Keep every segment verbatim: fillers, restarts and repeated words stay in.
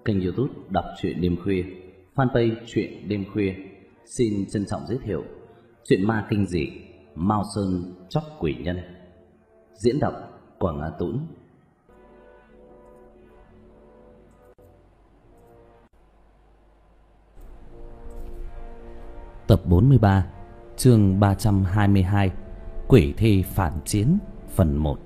kênh YouTube Đọc truyện đêm khuya, fanpage truyện đêm khuya xin trân trọng giới thiệu truyện ma kinh dị Mao Sơn Chóc Quỷ Nhân, diễn đọc Quảng Á Tũng. Tập bốn mươi ba, chương ba trăm hai mươi hai, Quỷ thi phản chiến, phần một.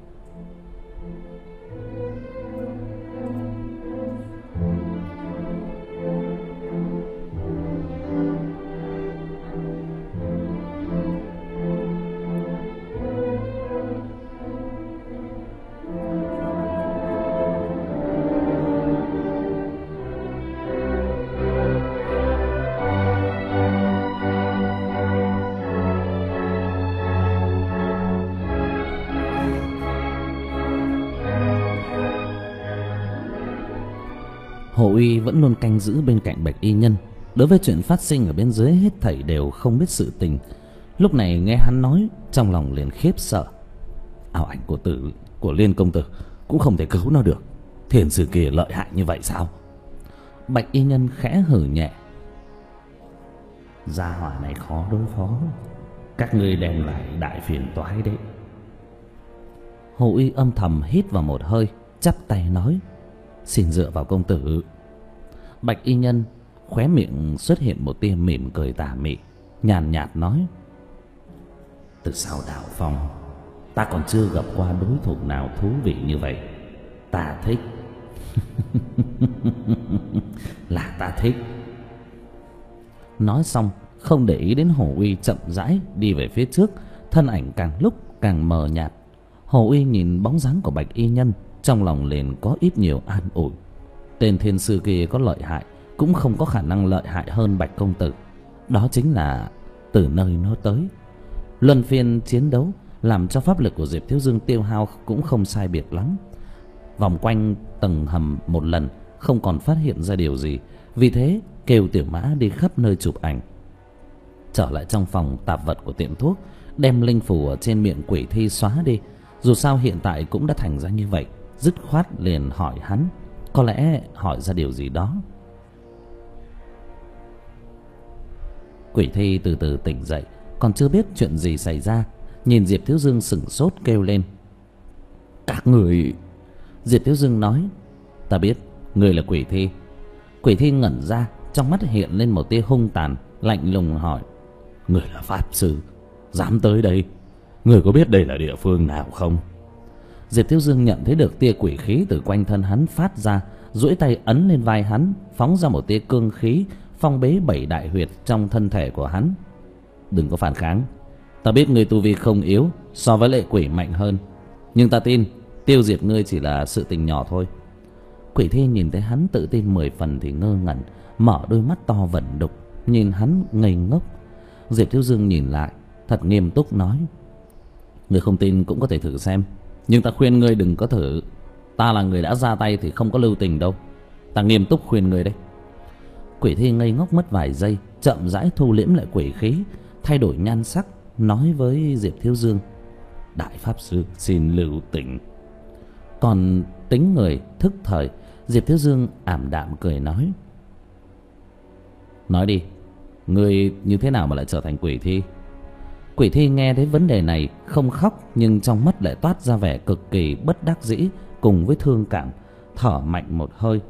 Hồ Uy vẫn luôn canh giữ bên cạnh Bạch Y Nhân. Đối với chuyện phát sinh ở bên dưới, hết thảy đều không biết sự tình. Lúc này nghe hắn nói, trong lòng liền khiếp sợ. Ảo ảnh của tử của Liên công tử cũng không thể cứu nó được. Thiền sư kia lợi hại như vậy sao? Bạch Y Nhân khẽ hử nhẹ. Gia hỏa này khó đối phó, các ngươi đem lại đại phiền toái đấy. Hồ Uy âm thầm hít vào một hơi, chắp tay nói: Xin dựa vào công tử. Bạch Y Nhân khóe miệng xuất hiện một tia mỉm cười tà mị, nhàn nhạt nói: Từ sau Đạo Phong, ta còn chưa gặp qua đối thủ nào thú vị như vậy. Ta thích. Là ta thích. Nói xong không để ý đến Hồ Uy chậm rãi đi về phía trước, thân ảnh càng lúc càng mờ nhạt. Hồ Uy nhìn bóng dáng của Bạch Y Nhân, trong lòng liền có ít nhiều an ủi. Tên thiên sư kia có lợi hại, cũng không có khả năng lợi hại hơn Bạch công tử. Đó chính là từ nơi nó tới. Luân phiên chiến đấu làm cho pháp lực của Diệp Thiếu Dương tiêu hao cũng không sai biệt lắm. Vòng quanh tầng hầm một lần, không còn phát hiện ra điều gì, vì thế kêu Tiểu Mã đi khắp nơi chụp ảnh. Trở lại trong phòng tạp vật của tiệm thuốc, đem linh phù ở trên miệng quỷ thi xóa đi. Dù sao hiện tại cũng đã thành ra như vậy, dứt khoát liền hỏi hắn, có lẽ hỏi ra điều gì đó. Quỷ thi từ từ tỉnh dậy, còn chưa biết chuyện gì xảy ra, nhìn Diệp Thiếu Dương sửng sốt kêu lên: Các người... Diệp Thiếu Dương nói: Ta biết người là quỷ thi. Quỷ thi ngẩn ra, trong mắt hiện lên một tia hung tàn, lạnh lùng hỏi: Người là pháp sư, dám tới đây? Người có biết đây là địa phương nào không? Diệp Thiếu Dương nhận thấy được tia quỷ khí từ quanh thân hắn phát ra, duỗi tay ấn lên vai hắn, phóng ra một tia cương khí, phong bế bảy đại huyệt trong thân thể của hắn. Đừng có phản kháng. Ta biết ngươi tu vi không yếu, so với lệ quỷ mạnh hơn, nhưng ta tin tiêu diệt ngươi chỉ là sự tình nhỏ thôi. Quỷ thi nhìn thấy hắn tự tin mười phần thì ngơ ngẩn, mở đôi mắt to vẩn đục nhìn hắn ngây ngốc. Diệp Thiếu Dương nhìn lại, thật nghiêm túc nói: Ngươi không tin cũng có thể thử xem, nhưng ta khuyên ngươi đừng có thử. Ta là người đã ra tay thì không có lưu tình đâu. Ta nghiêm túc khuyên ngươi đấy. Quỷ thi ngây ngốc mất vài giây, chậm rãi thu liễm lại quỷ khí, thay đổi nhan sắc, nói với Diệp Thiếu Dương: Đại pháp sư xin lưu tình. Còn tính người thức thời, Diệp Thiếu Dương ảm đạm cười nói: Nói đi, ngươi như thế nào mà lại trở thành quỷ thi? Quỷ thi nghe thấy vấn đề này không khóc, nhưng trong mắt lại toát ra vẻ cực kỳ bất đắc dĩ cùng với thương cảm, thở mạnh một hơi.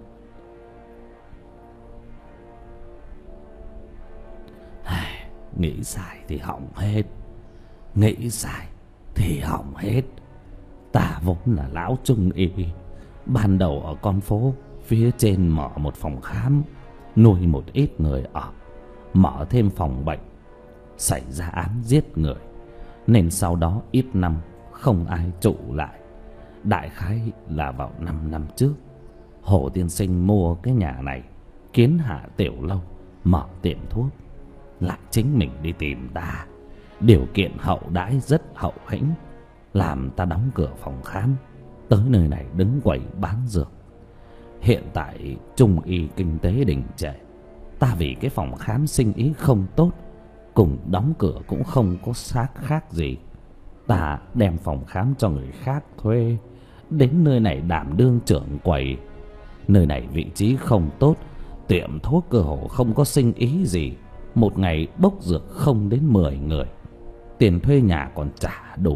Nghĩ sai thì hỏng hết, nghĩ sai thì hỏng hết. Ta vốn là lão trung y, ban đầu ở con phố phía trên mở một phòng khám, nuôi một ít người ở, mở thêm phòng bệnh, xảy ra án giết người, nên sau đó ít năm không ai trụ lại. Đại khái là vào năm năm trước, Hồ tiên sinh mua cái nhà này, kiến hạ tiểu lâu, mở tiệm thuốc, lại chính mình đi tìm ta. Điều kiện hậu đãi rất hậu hĩnh, làm ta đóng cửa phòng khám, tới nơi này đứng quầy bán dược. Hiện tại trung y kinh tế đình trệ, ta vì cái phòng khám sinh ý không tốt, cùng đóng cửa cũng không có xác khác gì. Ta đem phòng khám cho người khác thuê, đến nơi này đảm đương trưởng quầy. Nơi này vị trí không tốt, tiệm thuốc cơ hồ không có sinh ý gì, một ngày bốc dược không đến mười người, tiền thuê nhà còn trả đủ.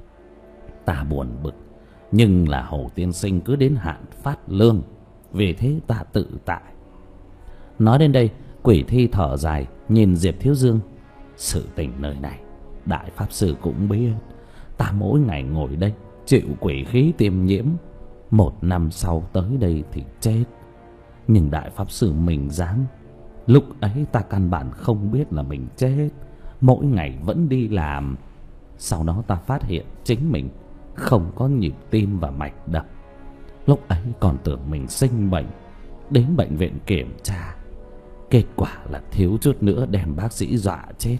Ta buồn bực, nhưng là Hồ tiên sinh cứ đến hạn phát lương, vì thế ta tự tại. Nói đến đây, Quỷ Thi thở dài nhìn Diệp Thiếu Dương. Sự tình nơi này đại pháp sư cũng biết, ta mỗi ngày ngồi đây chịu quỷ khí tiêm nhiễm, một năm sau tới đây thì chết. Nhưng đại pháp sư mình dám, lúc ấy ta căn bản không biết là mình chết, mỗi ngày vẫn đi làm. Sau đó ta phát hiện chính mình không có nhịp tim và mạch đập. Lúc ấy còn tưởng mình sinh bệnh, đến bệnh viện kiểm tra, kết quả là thiếu chút nữa đem bác sĩ dọa chết.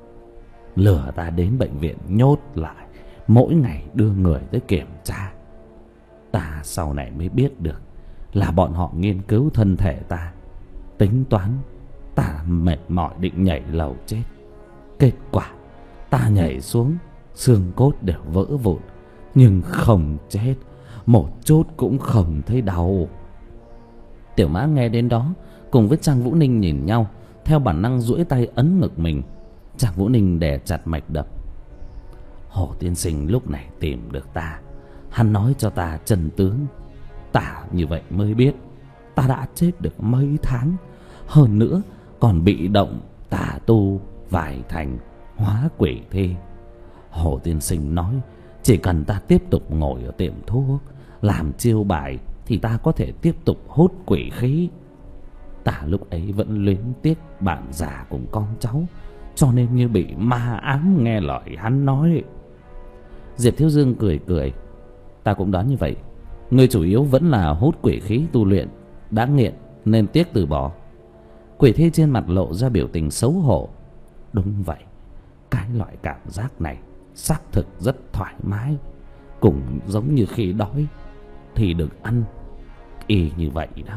Lừa ta đến bệnh viện nhốt lại, mỗi ngày đưa người tới kiểm tra. Ta sau này mới biết được là bọn họ nghiên cứu thân thể ta, tính toán ta mệt mỏi định nhảy lầu chết. Kết quả ta nhảy xuống, xương cốt đều vỡ vụn, nhưng không chết, một chút cũng không thấy đau. Tiểu Mã nghe đến đó, cùng với Trang Vũ Ninh nhìn nhau, theo bản năng duỗi tay ấn ngực mình. Trang Vũ Ninh đè chặt mạch đập. Hồ tiên sinh lúc này tìm được ta, hắn nói cho ta chân tướng. Ta như vậy mới biết ta đã chết được mấy tháng, hơn nữa còn bị động tà tu vài thành, hóa quỷ thi. Hồ tiên sinh nói chỉ cần ta tiếp tục ngồi ở tiệm thuốc làm chiêu bài thì ta có thể tiếp tục hút quỷ khí. Ta lúc ấy vẫn luyến tiếc bạn già cùng con cháu, cho nên như bị ma ám nghe lời hắn nói. Diệp Thiếu Dương cười cười. Ta cũng đoán như vậy. Người chủ yếu vẫn là hút quỷ khí tu luyện, đã nghiện nên tiếc từ bỏ. Quỷ Thi trên mặt lộ ra biểu tình xấu hổ. Đúng vậy, cái loại cảm giác này xác thực rất thoải mái, cũng giống như khi đói thì được ăn, y như vậy đó.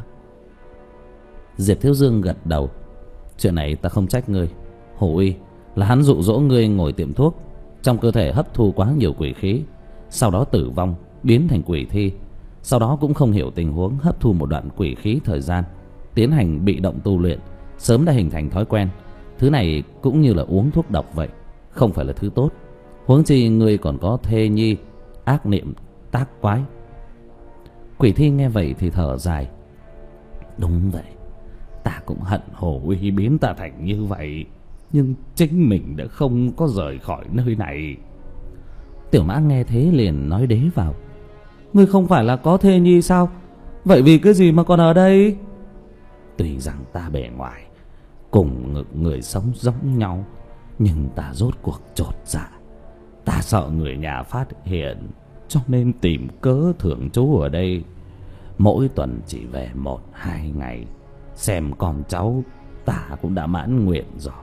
Diệp Thiếu Dương gật đầu. Chuyện này ta không trách ngươi. Hồ Uy là hắn dụ dỗ ngươi ngồi tiệm thuốc, trong cơ thể hấp thu quá nhiều quỷ khí, sau đó tử vong biến thành quỷ thi. Sau đó cũng không hiểu tình huống, hấp thu một đoạn quỷ khí thời gian, tiến hành bị động tu luyện, sớm đã hình thành thói quen. Thứ này cũng như là uống thuốc độc vậy, không phải là thứ tốt. Huống chi ngươi còn có thê nhi, ác niệm tác quái. Quỷ Thi nghe vậy thì thở dài. Đúng vậy, ta cũng hận Hồ Uy biến ta thành như vậy, nhưng chính mình đã không có rời khỏi nơi này. Tiểu Mã nghe thế liền nói đế vào. Ngươi không phải là có thê nhi sao? Vậy vì cái gì mà còn ở đây? Tuy rằng ta bề ngoài cùng người sống giống nhau, nhưng ta rốt cuộc chột dạ. Ta sợ người nhà phát hiện, cho nên tìm cớ thường trú ở đây. Mỗi tuần chỉ về một hai ngày, xem con cháu ta cũng đã mãn nguyện rồi.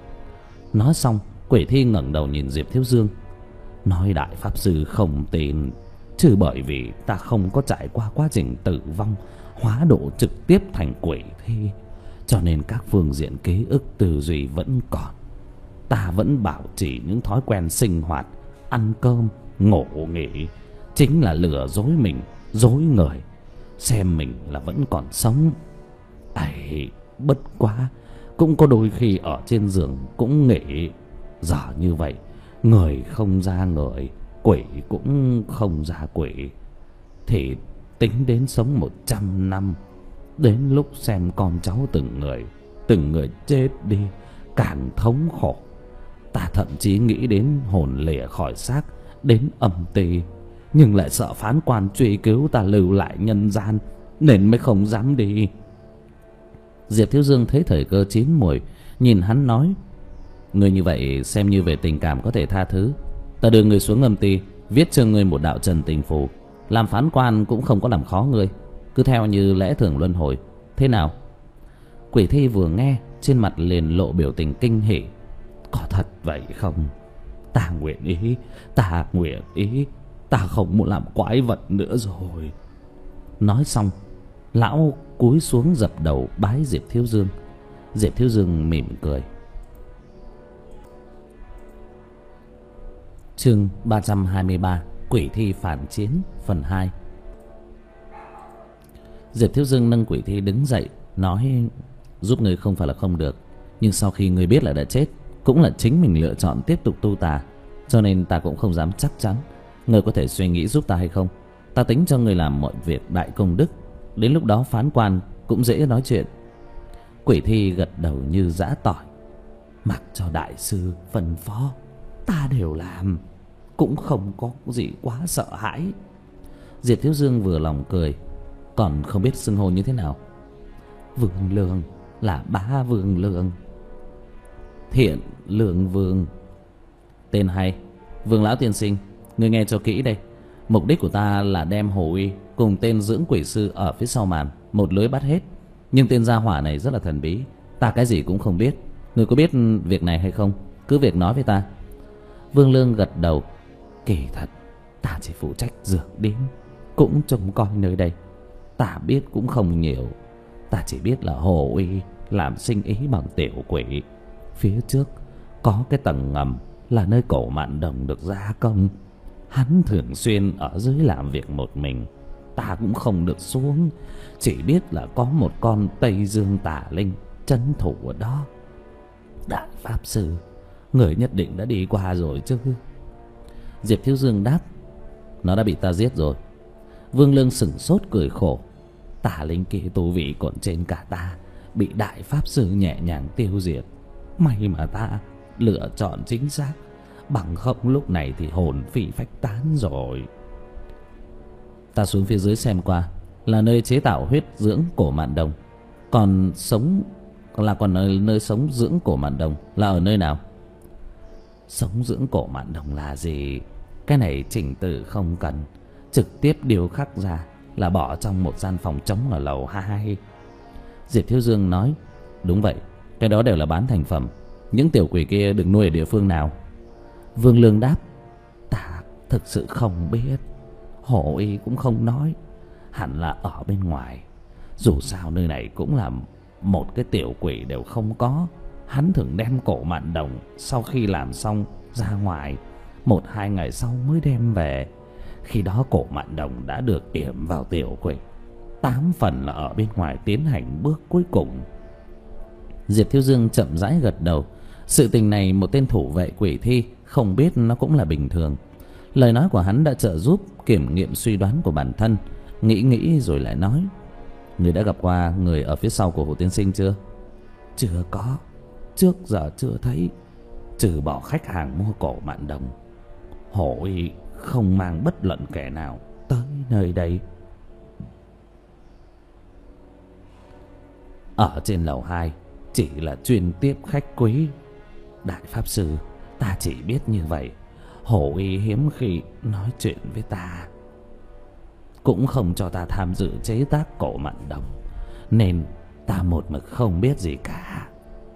Nói xong, Quỷ Thi ngẩng đầu nhìn Diệp Thiếu Dương. Nói đại pháp sư không tin, chứ bởi vì ta không có trải qua quá trình tử vong, hóa độ trực tiếp thành quỷ thi, cho nên các phương diện ký ức tư duy vẫn còn. Ta vẫn bảo trì những thói quen sinh hoạt, ăn cơm, ngủ nghỉ, chính là lừa dối mình, dối người, xem mình là vẫn còn sống. Ấy, bất quá cũng có đôi khi ở trên giường cũng nghĩ, giờ như vậy, người không ra người, quỷ cũng không ra quỷ, thì tính đến sống một trăm năm, đến lúc xem con cháu từng người từng người chết đi càng thống khổ. Ta thậm chí nghĩ đến hồn lìa khỏi xác, đến âm ti, nhưng lại sợ phán quan truy cứu ta lưu lại nhân gian, nên mới không dám đi. Diệp Thiếu Dương thấy thời cơ chín muồi, nhìn hắn nói. Người như vậy xem như về tình cảm có thể tha thứ. Ta đưa người xuống âm ti, viết cho ngươi một đạo trần tình phù, làm phán quan cũng không có làm khó ngươi, cứ theo như lẽ thường luân hồi. Thế nào? Quỷ Thi vừa nghe, trên mặt liền lộ biểu tình kinh hỉ. Có thật vậy không? Ta nguyện ý, ta nguyện ý, ta không muốn làm quái vật nữa rồi. Nói xong, lão cúi xuống dập đầu bái Diệp Thiếu Dương. Diệp Thiếu Dương mỉm cười. Chương ba trăm hai mươi ba, Quỷ Thi phản chiến phần hai. Diệp Thiếu Dương nâng Quỷ Thi đứng dậy, nói: giúp người không phải là không được, nhưng sau khi người biết là đã chết, cũng là chính mình lựa chọn tiếp tục tu tà, cho nên ta cũng không dám chắc chắn. Người có thể suy nghĩ giúp ta hay không? Ta tính cho người làm mọi việc đại công đức, đến lúc đó phán quan cũng dễ nói chuyện. Quỷ Thi gật đầu như giã tỏi: mặc cho đại sư phân phó, ta đều làm, cũng không có gì quá sợ hãi. Diệp Thiếu Dương vừa lòng cười: còn không biết xưng hô như thế nào? Vương Lương, là Bá Vương Lương. Thiện Lương Vương. Tên hay. Vương lão tiên sinh, ngươi nghe cho kỹ đây. Mục đích của ta là đem Hồ Uy cùng tên dưỡng quỷ sư ở phía sau màn một lưới bắt hết. Nhưng tên gia hỏa này rất là thần bí, ta cái gì cũng không biết. Ngươi có biết việc này hay không? Cứ việc nói với ta. Vương Lương gật đầu: kỳ thật ta chỉ phụ trách dược điếm, cũng trông coi nơi đây. Ta biết cũng không nhiều. Ta chỉ biết là Hồ Uy làm sinh ý bằng tiểu quỷ. Phía trước có cái tầng ngầm là nơi cổ Mạn Đồng được gia công. Hắn thường xuyên ở dưới làm việc một mình, ta cũng không được xuống. Chỉ biết là có một con Tây Dương tà linh trấn thủ ở đó. Đại pháp sư, người nhất định đã đi qua rồi chứ? Diệp Thiếu Dương đáp: nó đã bị ta giết rồi. Vương Lương sửng sốt cười khổ: tà linh kia tu vị còn trên cả ta, bị đại pháp sư nhẹ nhàng tiêu diệt. May mà ta lựa chọn chính xác, bằng không lúc này thì hồn phi phách tán rồi. Ta xuống phía dưới xem qua, là nơi chế tạo huyết dưỡng cổ Mạn Đồng. Còn sống là còn nơi, nơi sống dưỡng cổ Mạn Đồng là ở nơi nào? Sống dưỡng cổ Mạn Đồng là gì? Cái này trình tự không cần, trực tiếp điều khắc ra là bỏ trong một gian phòng trống ở lầu hai. Diệp Thiếu Dương nói: đúng vậy, cái đó đều là bán thành phẩm. Những tiểu quỷ kia được nuôi ở địa phương nào? Vương Lương đáp: ta thực sự không biết. Hồ Y cũng không nói, hẳn là ở bên ngoài. Dù sao nơi này cũng là một cái tiểu quỷ đều không có. Hắn thường đem cổ Mạn Đồng sau khi làm xong ra ngoài, một hai ngày sau mới đem về. Khi đó cổ Mạn Đồng đã được yểm vào tiểu quỷ, tám phần là ở bên ngoài tiến hành bước cuối cùng. Diệp Thiếu Dương chậm rãi gật đầu. Sự tình này một tên thủ vệ quỷ thi không biết nó cũng là bình thường. Lời nói của hắn đã trợ giúp kiểm nghiệm suy đoán của bản thân. Nghĩ nghĩ rồi lại nói: người đã gặp qua người ở phía sau của Hồ tiên sinh chưa? Chưa có, trước giờ chưa thấy. Trừ bỏ khách hàng mua cổ Mạn Đồng, Hồ Y không mang bất luận kẻ nào tới nơi đây. Ở trên lầu hai chỉ là chuyên tiếp khách quý. Đại pháp sư, ta chỉ biết như vậy. Hồ Y hiếm khi nói chuyện với ta, cũng không cho ta tham dự chế tác cổ Mạn Đồng, nên ta một mực không biết gì cả.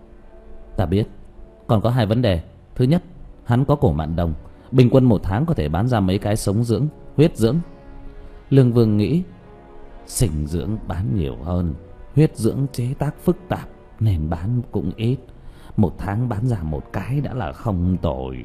Ta biết. Còn có hai vấn đề. Thứ nhất, hắn có cổ Mạn Đồng, bình quân một tháng có thể bán ra mấy cái sống dưỡng, huyết dưỡng? Lương Vương nghĩ: sinh dưỡng bán nhiều hơn, huyết dưỡng chế tác phức tạp nên bán cũng ít. Một tháng bán ra một cái đã là không tồi.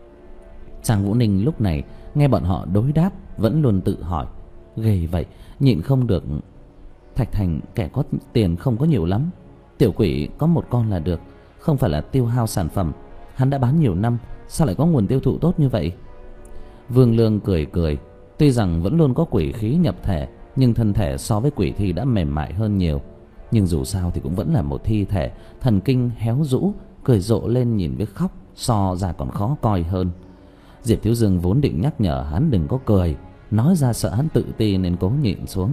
Trang Vũ Ninh lúc này nghe bọn họ đối đáp vẫn luôn tự hỏi: ghê vậy, nhịn không được. Thạch Thành kẻ có tiền không có nhiều lắm, tiểu quỷ có một con là được, không phải là tiêu hao sản phẩm. Hắn đã bán nhiều năm, sao lại có nguồn tiêu thụ tốt như vậy? Vương Lương cười cười. Tuy rằng vẫn luôn có quỷ khí nhập thể, nhưng thân thể so với quỷ thi đã mềm mại hơn nhiều. Nhưng dù sao thì cũng vẫn là một thi thể, thần kinh héo rũ, cười rộ lên nhìn với khóc so ra còn khó coi hơn. Diệp Thiếu Dương vốn định nhắc nhở hắn đừng có cười, nói ra sợ hắn tự ti nên cố nhịn xuống.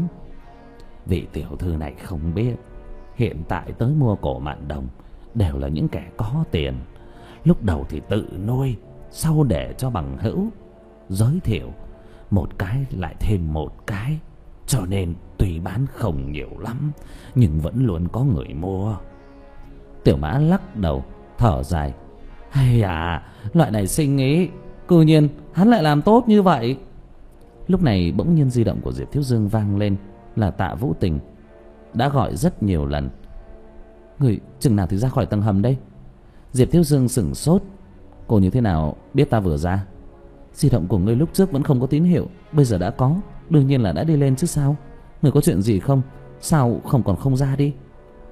Vị tiểu thư này không biết, hiện tại tới mua cổ Mạn Đồng đều là những kẻ có tiền. Lúc đầu thì tự nuôi, sau để cho bằng hữu giới thiệu, một cái lại thêm một cái, cho nên tuy bán không nhiều lắm nhưng vẫn luôn có người mua. Tiểu Mã lắc đầu thở dài: hay à, loại này sinh ý, cư nhiên hắn lại làm tốt như vậy. Lúc này bỗng nhiên di động của Diệp Thiếu Dương vang lên, là Tạ Vũ Tình. Đã gọi rất nhiều lần. Người chừng nào thì ra khỏi tầng hầm đây? Diệp Thiếu Dương sửng sốt. Cô như thế nào biết ta vừa ra? Di động của ngươi lúc trước vẫn không có tín hiệu, bây giờ đã có, đương nhiên là đã đi lên chứ sao. Người có chuyện gì không? Sao không còn không ra đi?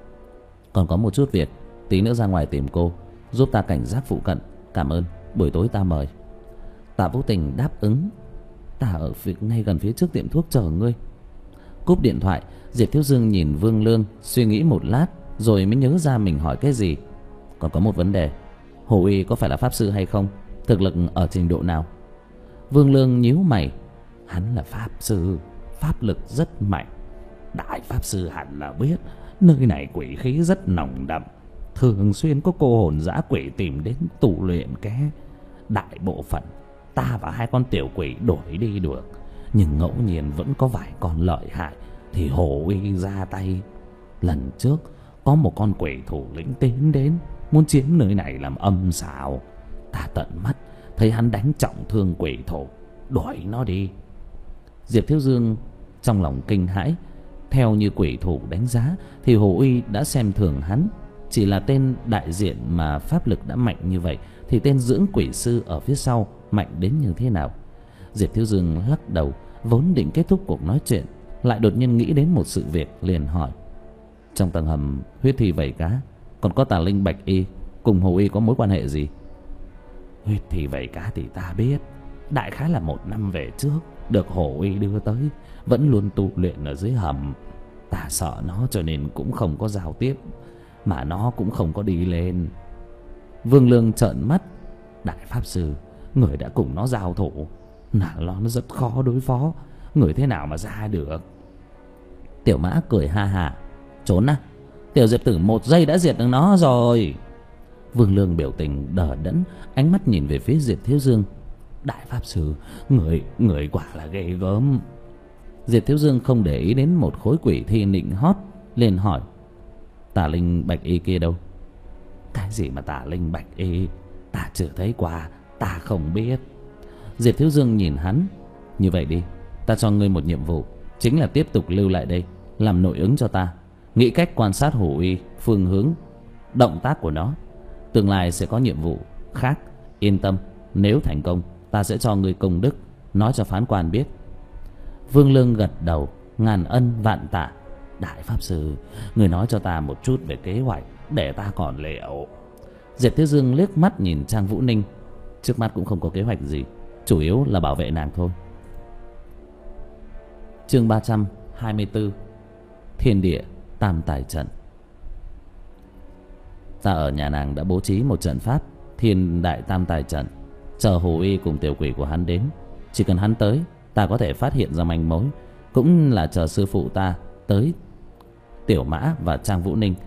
Còn có một chút việc, tí nữa ra ngoài tìm cô, giúp ta cảnh giác phụ cận. Cảm ơn, buổi tối ta mời. Tạ Vũ Tình đáp ứng. Ta ở phía, ngay gần phía trước tiệm thuốc chờ ngươi. Cúp điện thoại, Diệp Thiếu Dương nhìn Vương Lương, suy nghĩ một lát rồi mới nhớ ra mình hỏi cái gì. Còn có một vấn đề, Hồ Uy có phải là pháp sư hay không? Thực lực ở trình độ nào? Vương Lương nhíu mày. Hắn là pháp sư, pháp lực rất mạnh. Đại pháp sư hẳn là biết, nơi này quỷ khí rất nồng đậm, thường xuyên có cô hồn dã quỷ tìm đến tu luyện ké. Đại bộ phận ta và hai con tiểu quỷ đuổi đi được, nhưng ngẫu nhiên vẫn có vài con lợi hại thì Hồ Uy ra tay. Lần trước có một con quỷ thủ lĩnh tiến đến, muốn chiếm nơi này làm âm xào. Ta tận mắt thấy hắn đánh trọng thương quỷ thủ, đuổi nó đi. Diệp Thiếu Dương trong lòng kinh hãi. Theo như quỷ thủ đánh giá thì Hồ Uy đã xem thường hắn. Chỉ là tên đại diện mà pháp lực đã mạnh như vậy thì tên dưỡng quỷ sư ở phía sau mạnh đến như thế nào? Diệp Thiếu Dương lắc đầu, vốn định kết thúc cuộc nói chuyện, lại đột nhiên nghĩ đến một sự việc, liền hỏi. Trong tầng hầm huyết thi vảy cá còn có tà linh bạch y, cùng Hồ Uy có mối quan hệ gì? Huyết thi vảy cá thì ta biết, đại khái là một năm về trước được Hồ Uy đưa tới, vẫn luôn tu luyện ở dưới hầm. Ta sợ nó cho nên cũng không có giao tiếp, mà nó cũng không có đi lên. Vương Lương trợn mắt. Đại pháp sư, người đã cùng nó giao thủ, là nó rất khó đối phó, người thế nào mà ra được? Tiểu Mã cười ha ha. Trốn à? Tiểu Diệp Tử một giây đã diệt được nó rồi. Vương Lương biểu tình đờ đẫn, ánh mắt nhìn về phía Diệp Thiếu Dương. Đại pháp sư, người người quả là ghê gớm. Diệp Thiếu Dương không để ý đến một khối quỷ thi nịnh hót, liền hỏi. Tà linh bạch y kia đâu? Cái gì mà tà linh bạch y? Ta chưa thấy qua, ta không biết. Diệp Thiếu Dương nhìn hắn. Như vậy đi, ta cho ngươi một nhiệm vụ, chính là tiếp tục lưu lại đây, làm nội ứng cho ta, nghĩ cách quan sát Hồ Uy, phương hướng, động tác của nó. Tương lai sẽ có nhiệm vụ khác. Yên tâm, nếu thành công, ta sẽ cho ngươi công đức, nói cho phán quan biết. Vương Lương gật đầu. Ngàn ân vạn tạ. Đại pháp sư, người nói cho ta một chút về kế hoạch để ta còn liệu. Diệp Thiếu Dương liếc mắt nhìn Trang Vũ Ninh. Trước mắt cũng không có kế hoạch gì, chủ yếu là bảo vệ nàng thôi. Chương ba trăm hai mươi tư. Thiên địa tam tài trận. Ta ở nhà nàng đã bố trí một trận pháp thiên đại tam tài trận, chờ Hồ Uy cùng tiểu quỷ của hắn đến. Chỉ cần hắn tới, ta có thể phát hiện ra manh mối, cũng là chờ sư phụ ta tới. Tiểu Mã và Trang Vũ Ninh.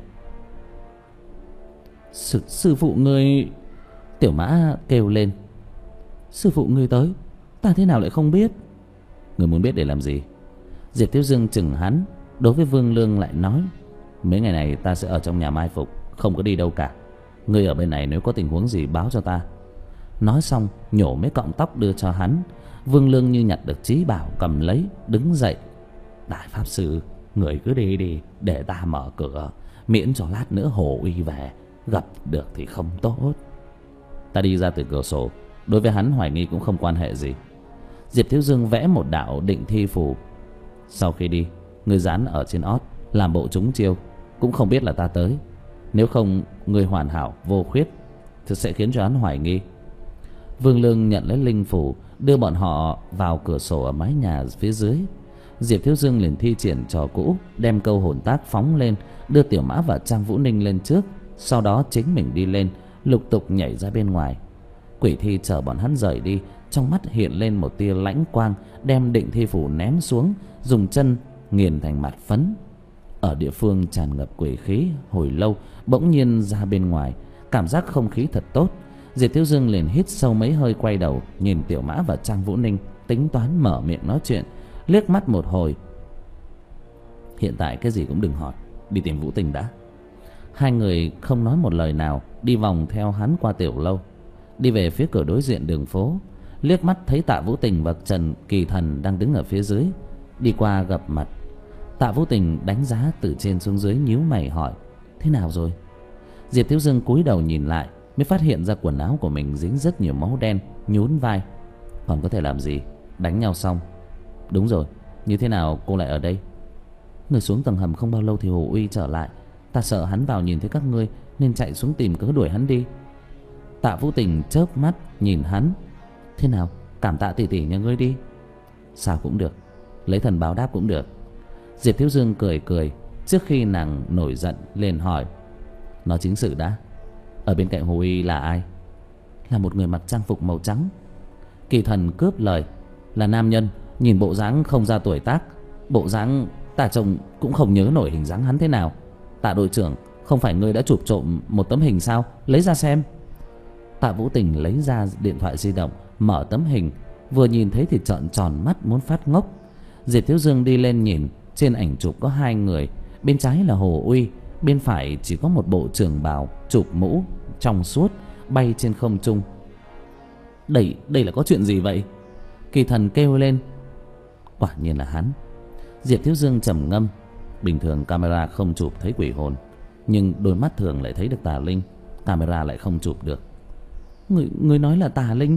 Sư, sư phụ ngươi... Tiểu Mã kêu lên. Sư phụ ngươi tới, ta thế nào lại không biết? Ngươi muốn biết để làm gì? Diệp Thiếu Dương chừng hắn. Đối với Vương Lương lại nói. Mấy ngày này ta sẽ ở trong nhà mai phục, không có đi đâu cả. Ngươi ở bên này, nếu có tình huống gì báo cho ta. Nói xong nhổ mấy cọng tóc đưa cho hắn. Vương Lương như nhặt được trí bảo, cầm lấy đứng dậy. Đại pháp sư, người cứ đi đi, để ta mở cửa, miễn cho lát nữa Hồ Uy về, gặp được thì không tốt. Ta đi ra từ cửa sổ. Đối với hắn hoài nghi cũng không quan hệ gì. Diệp Thiếu Dương vẽ một đạo định thi phù. Sau khi đi, người dán ở trên ót, làm bộ trúng chiêu, cũng không biết là ta tới. Nếu không, người hoàn hảo vô khuyết thì sẽ khiến cho hắn hoài nghi. Vương Lương nhận lấy linh phù, đưa bọn họ vào cửa sổ ở mái nhà phía dưới. Diệp Thiếu Dương liền thi triển trò cũ, đem câu hồn tác phóng lên, đưa Tiểu Mã và Trang Vũ Ninh lên trước, sau đó chính mình đi lên, lục tục nhảy ra bên ngoài. Quỷ thi chờ bọn hắn rời đi, trong mắt hiện lên một tia lãnh quang, đem định thi phủ ném xuống, dùng chân nghiền thành mặt phấn. Ở địa phương tràn ngập quỷ khí hồi lâu, bỗng nhiên ra bên ngoài, cảm giác không khí thật tốt. Diệp Thiếu Dương liền hít sâu mấy hơi, quay đầu nhìn Tiểu Mã và Trang Vũ Ninh, tính toán mở miệng nói chuyện. Liếc mắt một hồi. Hiện tại cái gì cũng đừng hỏi, đi tìm Vũ Tình đã. Hai người không nói một lời nào, đi vòng theo hắn qua tiểu lâu, đi về phía cửa đối diện đường phố. Liếc mắt thấy Tạ Vũ Tình và Trần Kỳ Thần đang đứng ở phía dưới, đi qua gặp mặt. Tạ Vũ Tình đánh giá từ trên xuống dưới, nhíu mày hỏi: thế nào rồi? Diệp Thiếu Dương cúi đầu nhìn lại, mới phát hiện ra quần áo của mình dính rất nhiều máu đen, nhún vai. Còn có thể làm gì? Đánh nhau xong. Đúng rồi, như thế nào cô lại ở đây? Người xuống tầng hầm không bao lâu thì Hồ Uy trở lại. Ta sợ hắn vào nhìn thấy các ngươi nên chạy xuống tìm cớ đuổi hắn đi. Tạ Vũ Tình chớp mắt nhìn hắn. Thế nào, cảm tạ tỷ tỷ nhà ngươi đi. Sao cũng được, lấy thần báo đáp cũng được. Diệp Thiếu Dương cười cười trước khi nàng nổi giận liền hỏi. Nói chính sự đã. Ở bên cạnh Hồ Uy là ai? Là một người mặc trang phục màu trắng. Kỳ Thần cướp lời. Là nam nhân, nhìn bộ dáng không ra tuổi tác. Bộ dáng ta trông cũng không nhớ nổi hình dáng hắn thế nào. Tạ đội trưởng, không phải ngươi đã chụp trộm một tấm hình sao? Lấy ra xem. Tạ Vũ Tình lấy ra điện thoại di động, mở tấm hình. Vừa nhìn thấy thì trợn tròn mắt muốn phát ngốc. Diệp Thiếu Dương đi lên nhìn. Trên ảnh chụp có hai người. Bên trái là Hồ Uy, bên phải chỉ có một bộ trường bào chụp mũ trong suốt bay trên không trung. Đây, đây là có chuyện gì vậy? Kỳ Thần kêu lên. Quả nhiên là hắn. Diệp Thiếu Dương trầm ngâm. Bình thường camera không chụp thấy quỷ hồn, nhưng đôi mắt thường lại thấy được tà linh. Camera lại không chụp được. Người, người nói là tà linh?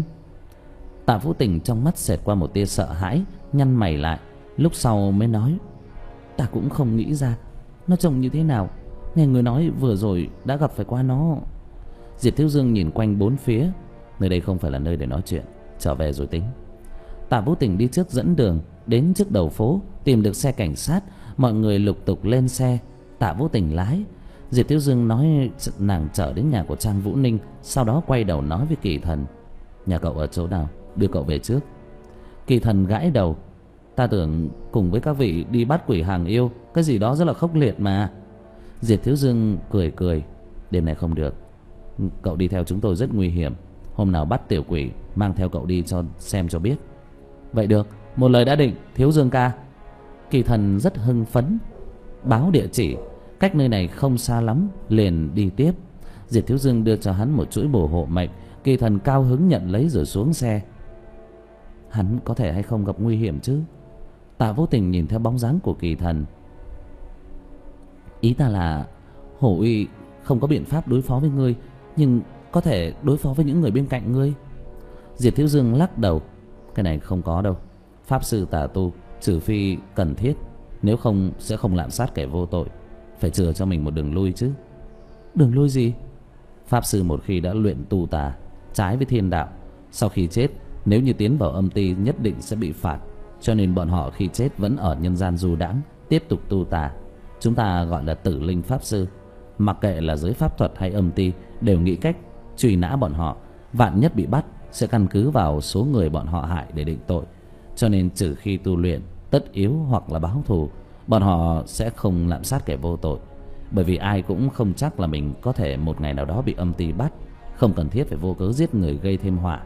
Tạ Vũ Tình trong mắt xẹt qua một tia sợ hãi, nhăn mày lại. Lúc sau mới nói. Ta cũng không nghĩ ra nó trông như thế nào. Nghe người nói vừa rồi đã gặp phải qua nó. Diệp Thiếu Dương nhìn quanh bốn phía. Nơi đây không phải là nơi để nói chuyện, trở về rồi tính. Tạ Vũ Tình đi trước dẫn đường. Đến trước đầu phố tìm được xe cảnh sát. Mọi người lục tục lên xe. Tạ Vũ Tình lái. Diệp Thiếu Dương nói nàng chở đến nhà của Trang Vũ Ninh. Sau đó quay đầu nói với Kỳ Thần. Nhà cậu ở chỗ nào, đưa cậu về trước. Kỳ Thần gãi đầu. Ta tưởng cùng với các vị đi bắt quỷ hàng yêu, cái gì đó rất là khốc liệt mà. Diệp Thiếu Dương cười cười. Đêm này không được, cậu đi theo chúng tôi rất nguy hiểm. Hôm nào bắt tiểu quỷ mang theo cậu đi cho xem cho biết. Vậy được, một lời đã định, Thiếu Dương ca. Kỳ Thần rất hưng phấn. Báo địa chỉ, cách nơi này không xa lắm, liền đi tiếp. Diệp Thiếu Dương đưa cho hắn một chuỗi bùa hộ mệnh. Kỳ Thần cao hứng nhận lấy rồi xuống xe. Hắn có thể hay không gặp nguy hiểm chứ? Tạ Vô Tình nhìn theo bóng dáng của Kỳ Thần. Ý ta là Hổ Uy không có biện pháp đối phó với ngươi, nhưng có thể đối phó với những người bên cạnh ngươi. Diệp Thiếu Dương lắc đầu. Cái này không có đâu. Pháp sư tà tu trừ phi cần thiết, nếu không sẽ không lạm sát kẻ vô tội. Phải chừa cho mình một đường lui chứ. Đường lui gì? Pháp sư một khi đã luyện tu tà trái với thiên đạo, sau khi chết nếu như tiến vào âm ti nhất định sẽ bị phạt. Cho nên bọn họ khi chết vẫn ở nhân gian du đãng, tiếp tục tu tà. Chúng ta gọi là tử linh pháp sư. Mặc kệ là giới pháp thuật hay âm ti đều nghĩ cách truy nã bọn họ. Vạn nhất bị bắt sẽ căn cứ vào số người bọn họ hại để định tội. Cho nên trừ khi tu luyện tất yếu hoặc là báo thù, bọn họ sẽ không lạm sát kẻ vô tội. Bởi vì ai cũng không chắc là mình có thể một ngày nào đó bị âm ti bắt. Không cần thiết phải vô cớ giết người gây thêm họa.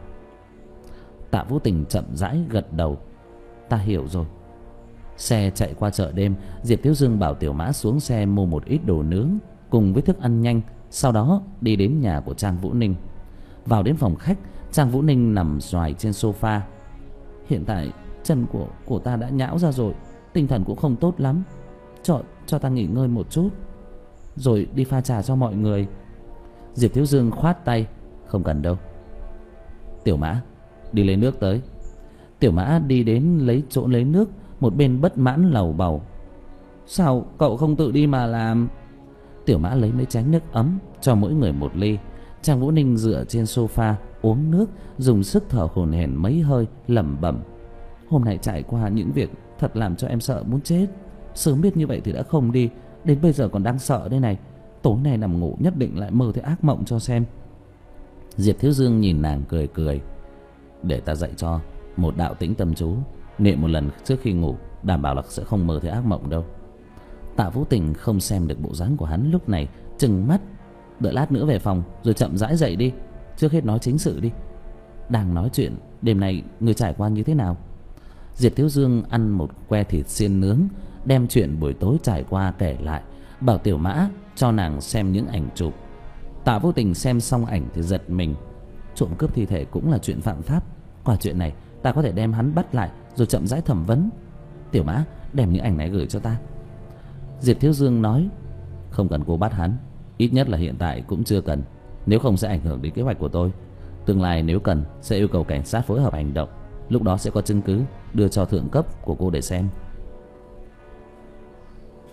Tạ Vũ Tình chậm rãi gật đầu. Ta hiểu rồi. Xe chạy qua chợ đêm. Diệp Thiếu Dương bảo Tiểu Mã xuống xe mua một ít đồ nướng cùng với thức ăn nhanh. Sau đó đi đến nhà của Trang Vũ Ninh. Vào đến phòng khách, Trang Vũ Ninh nằm xoài trên sofa. Hiện tại chân của, của ta đã nhão ra rồi, tinh thần cũng không tốt lắm. Cho, cho ta nghỉ ngơi một chút rồi đi pha trà cho mọi người. Diệp Thiếu Dương khoát tay. Không cần đâu. Tiểu Mã, đi lấy nước tới. Tiểu Mã đi đến lấy chỗ lấy nước, một bên bất mãn lầu bầu. Sao cậu không tự đi mà làm? Tiểu Mã lấy mấy chén nước ấm cho mỗi người một ly. Trang Vũ Ninh dựa trên sofa uống nước, dùng sức thở hổn hển mấy hơi, lẩm bẩm. Hôm nay trải qua những việc thật làm cho em sợ muốn chết. Sớm biết như vậy thì đã không đi, đến bây giờ còn đang sợ đây này. Tối nay nằm ngủ nhất định lại mơ thấy ác mộng cho xem. Diệp Thiếu Dương nhìn nàng cười cười. Để ta dạy cho một đạo tĩnh tâm chú, niệm một lần trước khi ngủ, đảm bảo là sẽ không mơ thấy ác mộng đâu. Tạ Vũ Tình không xem được bộ dáng của hắn lúc này, trừng mắt. Đợi lát nữa về phòng rồi chậm rãi dậy đi. Trước hết nói chính sự đi. Đang nói chuyện, đêm nay người trải qua như thế nào? Diệp Thiếu Dương ăn một que thịt xiên nướng, đem chuyện buổi tối trải qua kể lại, bảo Tiểu Mã cho nàng xem những ảnh chụp. Tạ Vô Tình xem xong ảnh thì giật mình. Trộm cướp thi thể cũng là chuyện phạm pháp. Qua chuyện này ta có thể đem hắn bắt lại rồi chậm rãi thẩm vấn. Tiểu Mã, đem những ảnh này gửi cho ta. Diệp Thiếu Dương nói. Không cần cô bắt hắn, ít nhất là hiện tại cũng chưa cần. Nếu không sẽ ảnh hưởng đến kế hoạch của tôi. Tương lai nếu cần sẽ yêu cầu cảnh sát phối hợp hành động. Lúc đó sẽ có chứng cứ đưa cho thượng cấp của cô để xem.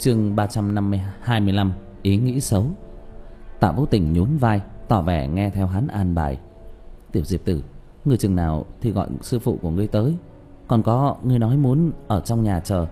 Chương ba trăm hai mươi lăm. Ý nghĩ xấu. Tạ Vũ Tình nhún vai, tỏ vẻ nghe theo hắn an bài. Tiểu Diệp Tử, ngươi chừng nào thì gọi sư phụ của ngươi tới. Còn có, ngươi nói muốn ở trong nhà chờ.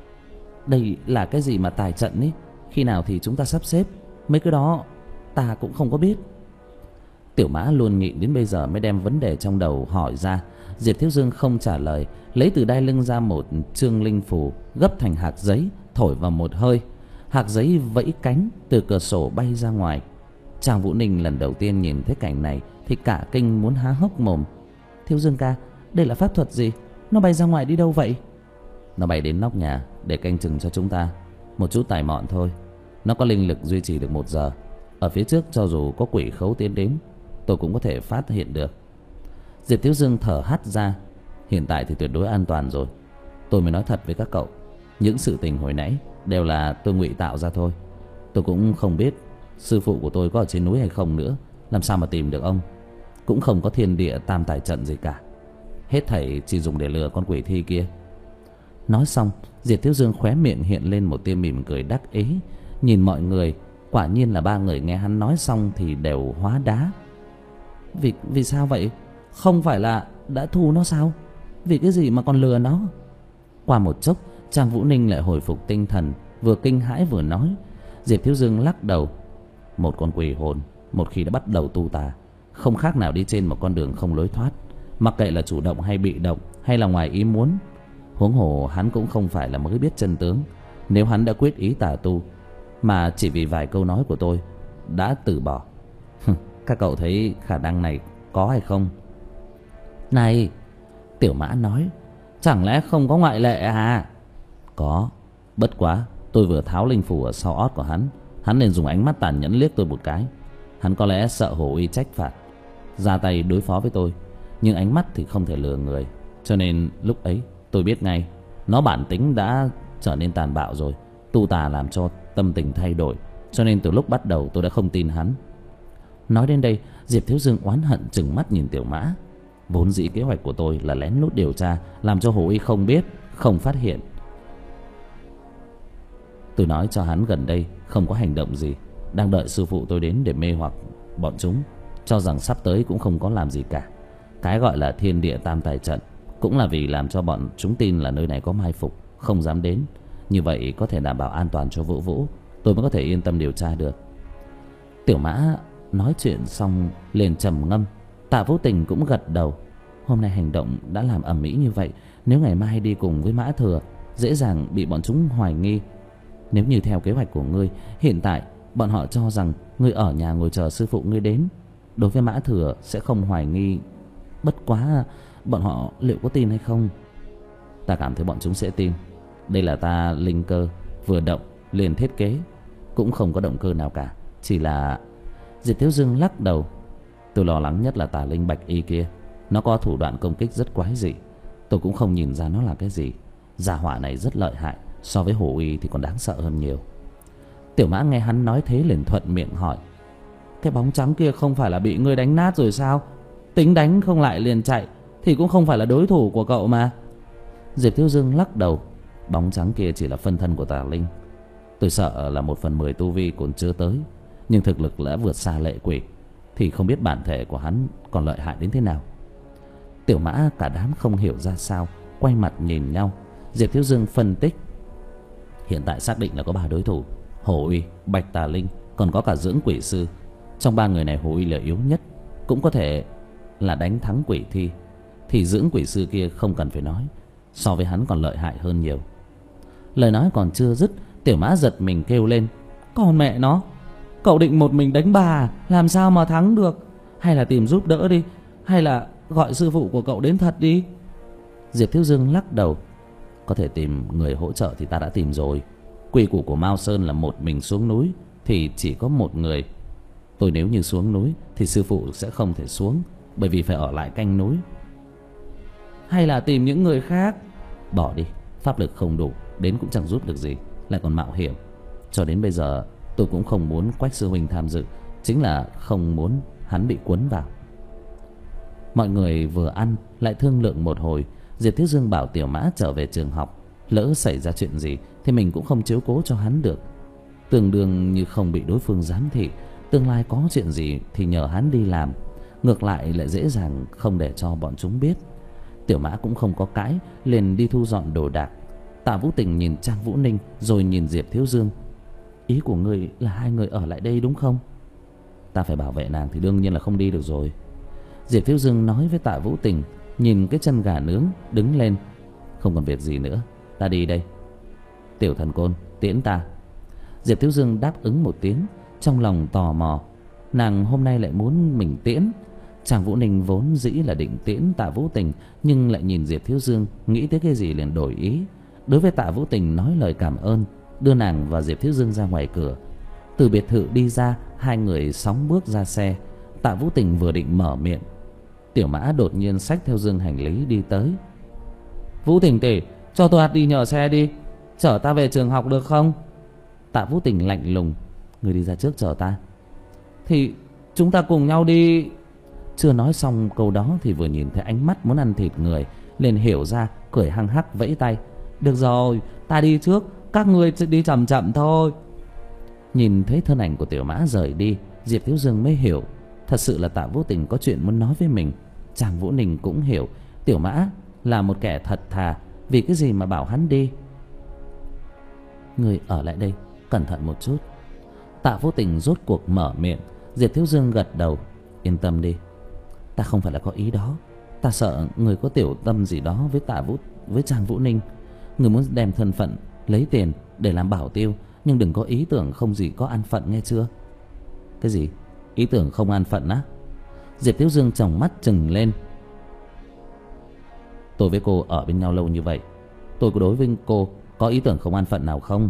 Đây là cái gì mà tài trận ấy? Khi nào thì chúng ta sắp xếp? Mấy cái đó ta cũng không có biết. Tiểu Mã luôn nhịn đến bây giờ mới đem vấn đề trong đầu hỏi ra. Diệp Thiếu Dương không trả lời, lấy từ đai lưng ra một chương linh phù gấp thành hạt giấy, thổi vào một hơi. Hạt giấy vẫy cánh từ cửa sổ bay ra ngoài. Trang Vũ Ninh lần đầu tiên nhìn thấy cảnh này thì cả kinh muốn há hốc mồm. Thiếu Dương ca, đây là pháp thuật gì? Nó bay ra ngoài đi đâu vậy? Nó bay đến nóc nhà để canh chừng cho chúng ta. Một chút tài mọn thôi. Nó có linh lực duy trì được một giờ. Ở phía trước cho dù có quỷ khấu tiến đến, tôi cũng có thể phát hiện được. Diệp Thiếu Dương thở hắt ra. Hiện tại thì tuyệt đối an toàn rồi. Tôi mới nói thật với các cậu, những sự tình hồi nãy đều là tôi ngụy tạo ra thôi. Tôi cũng không biết sư phụ của tôi có ở trên núi hay không nữa. Làm sao mà tìm được ông? Cũng không có thiên địa tam tài trận gì cả. Hết thảy chỉ dùng để lừa con quỷ thi kia. Nói xong, Diệp Thiếu Dương khóe miệng hiện lên một tia mỉm cười đắc ý. Nhìn mọi người, quả nhiên là ba người nghe hắn nói xong thì đều hóa đá. Vì, vì sao vậy? Không phải là đã thu nó sao? Vì cái gì mà còn lừa nó? Qua một chốc, Trang Vũ Ninh lại hồi phục tinh thần, vừa kinh hãi vừa nói. Diệp Thiếu Dương lắc đầu. Một con quỷ hồn, một khi đã bắt đầu tu tà, không khác nào đi trên một con đường không lối thoát. Mặc kệ là chủ động hay bị động, hay là ngoài ý muốn. Huống hồ hắn cũng không phải là mới biết chân tướng. Nếu hắn đã quyết ý tà tu, mà chỉ vì vài câu nói của tôi đã từ bỏ, các cậu thấy khả năng này có hay không? Này, Tiểu Mã nói, chẳng lẽ không có ngoại lệ à? Có, bất quá tôi vừa tháo linh phù ở sau ót của hắn. Hắn nên dùng ánh mắt tàn nhẫn liếc tôi một cái. Hắn có lẽ sợ Hồ Uy trách phạt, ra tay đối phó với tôi. Nhưng ánh mắt thì không thể lừa người. Cho nên lúc ấy tôi biết ngay nó bản tính đã trở nên tàn bạo rồi. Tu tà làm cho tâm tình thay đổi. Cho nên từ lúc bắt đầu tôi đã không tin hắn. Nói đến đây, Diệp Thiếu Dương oán hận trừng mắt nhìn Tiểu Mã. Vốn dĩ kế hoạch của tôi là lén lút điều tra, làm cho Hồ Uy không biết, không phát hiện. Tôi nói cho hắn gần đây không có hành động gì, đang đợi sư phụ tôi đến để mê hoặc bọn chúng, cho rằng sắp tới cũng không có làm gì cả. Cái gọi là thiên địa tam tài trận cũng là vì làm cho bọn chúng tin là nơi này có mai phục, không dám đến. Như vậy có thể đảm bảo an toàn cho Vũ Vũ, tôi mới có thể yên tâm điều tra được. Tiểu Mã nói chuyện xong liền trầm ngâm. Tạ Vũ Tình cũng gật đầu. Hôm nay hành động đã làm ầm ĩ như vậy, nếu ngày mai đi cùng với Mã Thừa, dễ dàng bị bọn chúng hoài nghi. Nếu như theo kế hoạch của ngươi, hiện tại bọn họ cho rằng ngươi ở nhà ngồi chờ sư phụ ngươi đến. Đối với Mã Thừa sẽ không hoài nghi. Bất quá bọn họ liệu có tin hay không? Ta cảm thấy bọn chúng sẽ tin. Đây là ta linh cơ vừa động liền thiết kế, cũng không có động cơ nào cả. Chỉ là... Diệp Thiếu Dương lắc đầu. Tôi lo lắng nhất là tà linh bạch y kia. Nó có thủ đoạn công kích rất quái dị. Tôi cũng không nhìn ra nó là cái gì. Gia hỏa này rất lợi hại, so với Hồ Uy thì còn đáng sợ hơn nhiều. Tiểu Mã nghe hắn nói thế liền thuận miệng hỏi. Cái bóng trắng kia không phải là bị ngươi đánh nát rồi sao? Tính đánh không lại liền chạy thì cũng không phải là đối thủ của cậu mà. Diệp Thiếu Dương lắc đầu. Bóng trắng kia chỉ là phân thân của tà linh. Tôi sợ là một phần mười tu vi còn chưa tới, nhưng thực lực đã vượt xa lệ quỷ, thì không biết bản thể của hắn còn lợi hại đến thế nào. Tiểu Mã cả đám không hiểu ra sao, quay mặt nhìn nhau. Diệp Thiếu Dương phân tích. Hiện tại xác định là có ba đối thủ: Hồ Uy, Bạch Tà Linh, còn có cả Dưỡng Quỷ Sư. Trong ba người này Hồ Uy là yếu nhất, cũng có thể là đánh thắng quỷ thi. Thì Dưỡng Quỷ Sư kia không cần phải nói, so với hắn còn lợi hại hơn nhiều. Lời nói còn chưa dứt, Tiểu Mã giật mình kêu lên. Còn mẹ nó, cậu định một mình đánh bà, làm sao mà thắng được? Hay là tìm giúp đỡ đi, hay là gọi sư phụ của cậu đến thật đi. Diệp Thiếu Dương lắc đầu. Có thể tìm người hỗ trợ thì ta đã tìm rồi. Quy củ của Mao Sơn là một mình xuống núi thì chỉ có một người. Tôi nếu như xuống núi thì sư phụ sẽ không thể xuống, bởi vì phải ở lại canh núi. Hay là tìm những người khác? Bỏ đi, pháp lực không đủ, đến cũng chẳng giúp được gì, lại còn mạo hiểm. Cho đến bây giờ tôi cũng không muốn Quách sư huynh tham dự, chính là không muốn hắn bị cuốn vào. Mọi người vừa ăn lại thương lượng một hồi. Diệp Thiếu Dương bảo Tiểu Mã trở về trường học. Lỡ xảy ra chuyện gì thì mình cũng không chiếu cố cho hắn được. Tương đương như không bị đối phương giám thị. Tương lai có chuyện gì thì nhờ hắn đi làm, ngược lại lại dễ dàng không để cho bọn chúng biết. Tiểu Mã cũng không có cãi, liền đi thu dọn đồ đạc. Tạ Vũ Tình nhìn Trang Vũ Ninh rồi nhìn Diệp Thiếu Dương. Ý của ngươi là hai người ở lại đây đúng không? Ta phải bảo vệ nàng thì đương nhiên là không đi được rồi. Diệp Thiếu Dương nói với Tạ Vũ Tình, nhìn cái chân gà nướng, đứng lên. Không còn việc gì nữa, ta đi đây. Tiểu Thần Côn, tiễn ta. Diệp Thiếu Dương đáp ứng một tiếng, trong lòng tò mò. Nàng hôm nay lại muốn mình tiễn. Trang Vũ Ninh vốn dĩ là định tiễn Tạ Vũ Tình, nhưng lại nhìn Diệp Thiếu Dương, nghĩ tới cái gì liền đổi ý. Đối với Tạ Vũ Tình nói lời cảm ơn, đưa nàng và Diệp Thiếu Dương ra ngoài cửa. Từ biệt thự đi ra, hai người sóng bước ra xe. Tạ Vũ Tình vừa định mở miệng, Tiểu Mã đột nhiên xách theo dương hành lý đi tới. Vũ Tình tỷ, cho tôi đi nhờ xe đi, chở ta về trường học được không? Tạ Vũ Tình lạnh lùng, người đi ra trước chở ta. Thì chúng ta cùng nhau đi. Chưa nói xong câu đó thì vừa nhìn thấy ánh mắt muốn ăn thịt người, liền hiểu ra, cười hăng hắc vẫy tay. Được rồi, ta đi trước, các ngươi đi chậm chậm thôi. Nhìn thấy thân ảnh của Tiểu Mã rời đi, Diệp Thiếu Dương mới hiểu, thật sự là Tạ Vũ Tình có chuyện muốn nói với mình. Trang Vũ Ninh cũng hiểu Tiểu Mã là một kẻ thật thà, vì cái gì mà bảo hắn đi. Người ở lại đây, cẩn thận một chút. Tạ Vũ Tình rốt cuộc mở miệng. Diệp Thiếu Dương gật đầu. Yên tâm đi, ta không phải là có ý đó. Ta sợ người có tiểu tâm gì đó với Tạ Vũ, với Trang Vũ Ninh. Người muốn đem thân phận lấy tiền để làm bảo tiêu, nhưng đừng có ý tưởng không gì có an phận, nghe chưa? Cái gì? Ý tưởng không an phận á? Diệp Thiếu Dương tròng mắt trừng lên. Tôi với cô ở bên nhau lâu như vậy, tôi có đối với cô có ý tưởng không an phận nào không?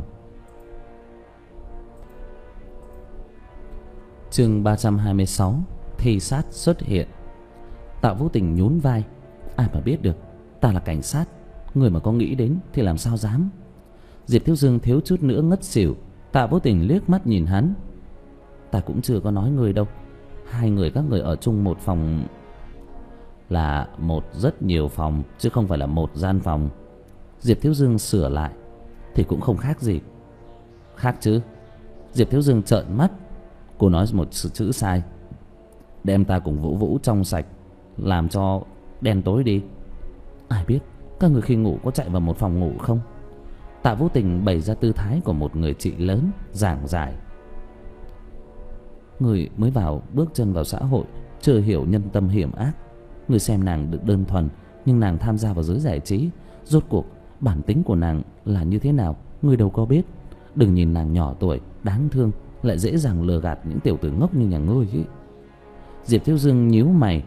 Chương ba trăm hai mươi sáu, thi sát xuất hiện. Tạ Vũ Tình nhún vai. Ai mà biết được, ta là cảnh sát, người mà có nghĩ đến thì làm sao dám. Diệp Thiếu Dương thiếu chút nữa ngất xỉu. Tạ Vũ Tình liếc mắt nhìn hắn. Ta cũng chưa có nói người đâu. Hai người các người ở chung một phòng. Là một rất nhiều phòng, chứ không phải là một gian phòng. Diệp Thiếu Dương sửa lại. Thì cũng không khác gì. Khác chứ. Diệp Thiếu Dương trợn mắt. Cô nói một chữ sai. Đem ta cùng Vũ Vũ trong sạch, làm cho đen tối đi. Ai biết các người khi ngủ có chạy vào một phòng ngủ không? Tạ Vũ Tình bày ra tư thái của một người chị lớn, giảng giải. Người mới vào, bước chân vào xã hội, chưa hiểu nhân tâm hiểm ác. Người xem nàng được đơn thuần, nhưng nàng tham gia vào giới giải trí. Rốt cuộc bản tính của nàng là như thế nào, người đâu có biết. Đừng nhìn nàng nhỏ tuổi, đáng thương, lại dễ dàng lừa gạt những tiểu tử ngốc như nhà ngươi ấy. Diệp Thiếu Dương nhíu mày,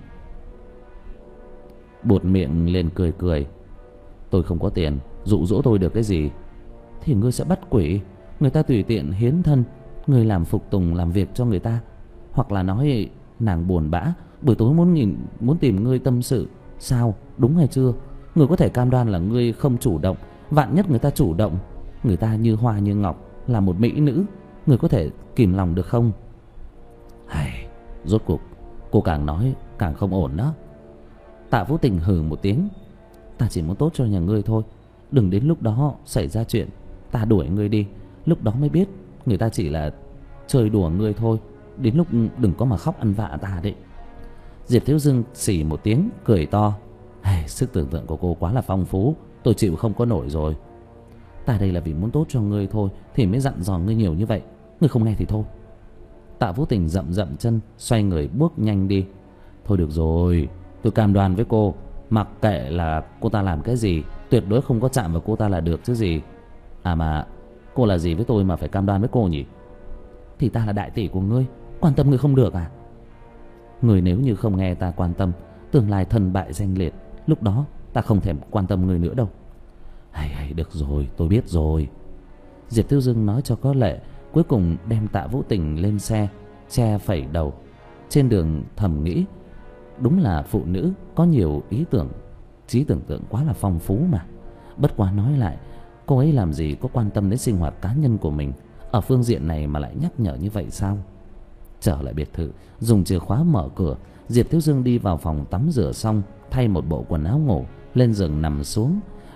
buột miệng lên cười cười. Tôi không có tiền, dụ dỗ tôi được cái gì? Thì ngươi sẽ bắt quỷ. Người ta tùy tiện hiến thân, ngươi làm phục tùng làm việc cho người ta. Hoặc là nói nàng buồn bã, buổi tối muốn nhìn muốn tìm ngươi tâm sự. Sao, đúng hay chưa? Ngươi có thể cam đoan là ngươi không chủ động. Vạn nhất người ta chủ động, người ta như hoa như ngọc, là một mỹ nữ, ngươi có thể kìm lòng được không? Hây, rốt cuộc cô càng nói càng không ổn đó. Tạ Vũ Tình hừ một tiếng. Ta chỉ muốn tốt cho nhà ngươi thôi. Đừng đến lúc đó xảy ra chuyện, ta đuổi ngươi đi. Lúc đó mới biết người ta chỉ là chơi đùa ngươi thôi. Đến lúc đừng có mà khóc ăn vạ ta đấy. Diệp Thiếu Dương xì một tiếng, cười to. Hey, sức tưởng tượng của cô quá là phong phú, tôi chịu không có nổi rồi. Ta đây là vì muốn tốt cho ngươi thôi, thì mới dặn dò ngươi nhiều như vậy. Ngươi không nghe thì thôi. Tạ Vũ Tình dậm dậm chân, xoay người bước nhanh đi. Thôi được rồi, tôi cam đoan với cô, mặc kệ là cô ta làm cái gì, tuyệt đối không có chạm vào cô ta là được chứ gì. À mà cô là gì với tôi mà phải cam đoan với cô nhỉ? Thì ta là đại tỷ của ngươi, quan tâm ngươi không được à? Ngươi nếu như không nghe ta quan tâm, tương lai thân bại danh liệt, lúc đó ta không thèm quan tâm ngươi nữa đâu. Hay hay, được rồi, tôi biết rồi. Diệp Thiếu Dương nói cho có lệ, cuối cùng đem Tạ Vũ Tình lên xe, che phẩy đầu. Trên đường thầm nghĩ, đúng là phụ nữ có nhiều ý tưởng, trí tưởng tượng quá là phong phú mà. Bất quá nói lại, cô ấy làm gì có quan tâm đến sinh hoạt cá nhân của mình, ở phương diện này mà lại nhắc nhở như vậy sao? Trở lại biệt thự, dùng chìa khóa mở cửa, Diệp Thiếu Dương đi vào phòng tắm rửa xong, thay một bộ quần áo ngủ, lên giường nằm xuống.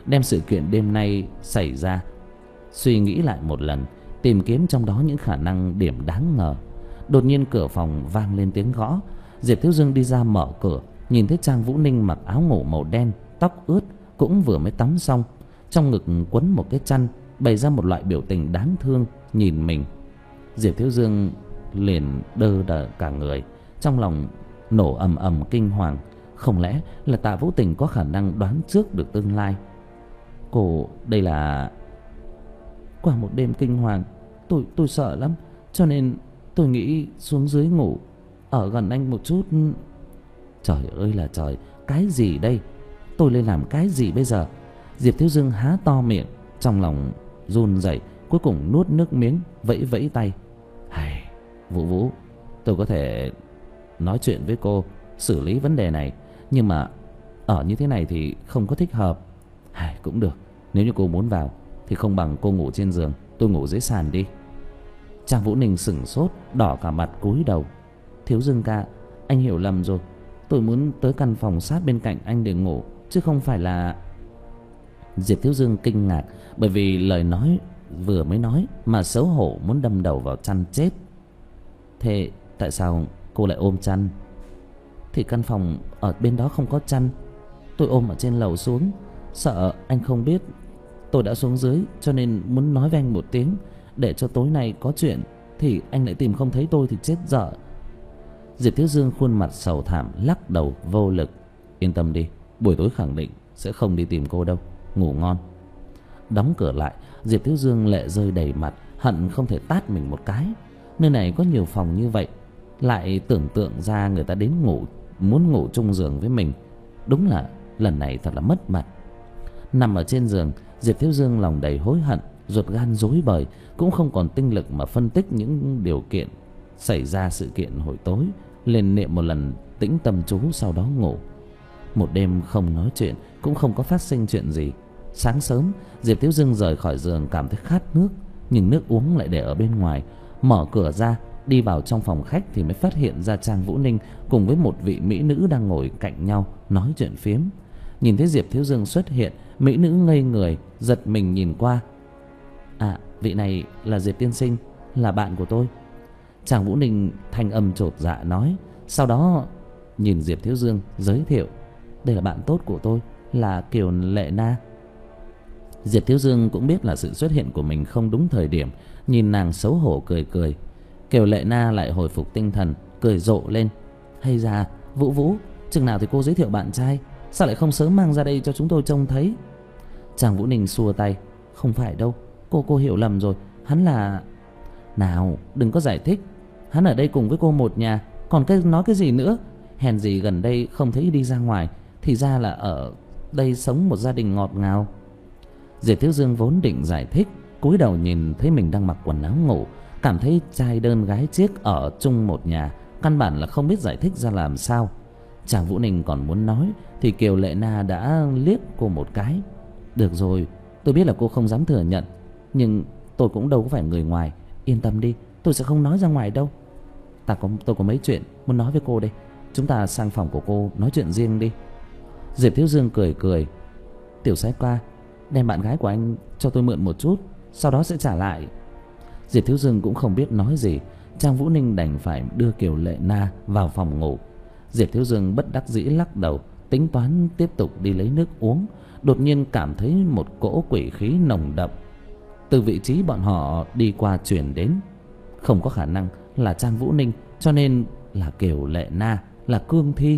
đem sự kiện đêm nay xảy ra suy nghĩ lại một lần, tìm kiếm trong đó những khả năng điểm đáng ngờ. Đột nhiên cửa phòng vang lên tiếng gõ. Diệp Thiếu Dương đi ra mở cửa, nhìn thấy Trang Vũ Ninh mặc áo ngủ màu đen, tóc ướt, cũng vừa mới tắm xong, trong ngực quấn một cái chăn, bày ra một loại biểu tình đáng thương nhìn mình. Diệp Thiếu Dương liền đơ đờ cả người, trong lòng nổ ầm ầm kinh hoàng. Không lẽ là Tạ Vũ Tình có khả năng đoán trước được tương lai? Cô đây là... Qua một đêm kinh hoàng, tôi tôi sợ lắm, cho nên tôi nghĩ xuống dưới ngủ, ở gần anh một chút. Trời ơi là trời, cái gì đây? Tôi lên làm cái gì bây giờ? Diệp Thiếu Dương há to miệng, trong lòng run rẩy, cuối cùng nuốt nước miếng, vẫy vẫy tay. Hài, Vũ Vũ, tôi có thể nói chuyện với cô, xử lý vấn đề này, nhưng mà ở như thế này thì không có thích hợp. Hài, cũng được, nếu như cô muốn vào thì không bằng cô ngủ trên giường, tôi ngủ dưới sàn đi. Trang Vũ Ninh sửng sốt, đỏ cả mặt cúi đầu. Thiếu Dương ca, anh hiểu lầm rồi, tôi muốn tới căn phòng sát bên cạnh anh để ngủ, chứ không phải là... Diệp Thiếu Dương kinh ngạc, bởi vì lời nói vừa mới nói mà xấu hổ muốn đâm đầu vào chăn chết. Thế tại sao cô lại ôm chăn? Thì căn phòng ở bên đó không có chăn, tôi ôm ở trên lầu xuống, sợ anh không biết tôi đã xuống dưới, cho nên muốn nói với anh một tiếng, để cho tối nay có chuyện thì anh lại tìm không thấy tôi thì chết dở. Diệp Thiếu Dương khuôn mặt sầu thảm, lắc đầu vô lực. Yên tâm đi, buổi tối khẳng định sẽ không đi tìm cô đâu, ngủ ngon. Đóng cửa lại, Diệp Thiếu Dương lệ rơi đầy mặt, hận không thể tát mình một cái. Nơi này có nhiều phòng như vậy, lại tưởng tượng ra người ta đến ngủ, muốn ngủ chung giường với mình. Đúng là lần này thật là mất mặt. Nằm ở trên giường, Diệp Thiếu Dương lòng đầy hối hận, ruột gan rối bời, cũng không còn tinh lực mà phân tích những điều kiện xảy ra sự kiện hồi tối, liền niệm một lần tĩnh tâm chú, sau đó ngủ. Một đêm không nói chuyện, cũng không có phát sinh chuyện gì. Sáng sớm, Diệp Thiếu Dương rời khỏi giường cảm thấy khát nước, nhưng nước uống lại để ở bên ngoài. Mở cửa ra, đi vào trong phòng khách thì mới phát hiện ra Trang Vũ Ninh cùng với một vị mỹ nữ đang ngồi cạnh nhau nói chuyện phiếm. Nhìn thấy Diệp Thiếu Dương xuất hiện, mỹ nữ ngây người, giật mình nhìn qua. À, vị này là Diệp tiên sinh, là bạn của tôi. Trang Vũ Ninh thanh âm chột dạ nói, sau đó nhìn Diệp Thiếu Dương giới thiệu, đây là bạn tốt của tôi, là Kiều Lệ Na. Diệp Thiếu Dương cũng biết là sự xuất hiện của mình không đúng thời điểm, nhìn nàng xấu hổ cười cười. Kiều Lệ Na lại hồi phục tinh thần, cười rộ lên. Hay ra, Vũ Vũ, chừng nào thì cô giới thiệu bạn trai, sao lại không sớm mang ra đây cho chúng tôi trông thấy? Trang Vũ Ninh xua tay, không phải đâu, cô cô hiểu lầm rồi, hắn là... Nào, đừng có giải thích, hắn ở đây cùng với cô một nhà, còn cái nói cái gì nữa? Hèn gì gần đây không thấy đi ra ngoài, thì ra là ở đây sống một gia đình ngọt ngào. Diệp Thiếu Dương vốn định giải thích, cúi đầu nhìn thấy mình đang mặc quần áo ngủ, cảm thấy trai đơn gái chiếc ở chung một nhà, căn bản là không biết giải thích ra làm sao. Trang Vũ Ninh còn muốn nói thì Kiều Lệ Na đã liếc cô một cái. Được rồi, tôi biết là cô không dám thừa nhận, nhưng tôi cũng đâu có phải người ngoài, yên tâm đi, tôi sẽ không nói ra ngoài đâu. Ta có tôi có mấy chuyện muốn nói với cô đây, chúng ta sang phòng của cô nói chuyện riêng đi. Diệp Thiếu Dương cười cười, Tiểu Sái qua, đem bạn gái của anh cho tôi mượn một chút, sau đó sẽ trả lại. Diệp Thiếu Dương cũng không biết nói gì, Trang Vũ Ninh đành phải đưa Kiều Lệ Na vào phòng ngủ. Diệp Thiếu Dương bất đắc dĩ lắc đầu, tính toán tiếp tục đi lấy nước uống. Đột nhiên cảm thấy một cỗ quỷ khí nồng đậm từ vị trí bọn họ đi qua truyền đến. Không có khả năng là Trang Vũ Ninh, cho nên là Kiều Lệ Na, là Cương Thi.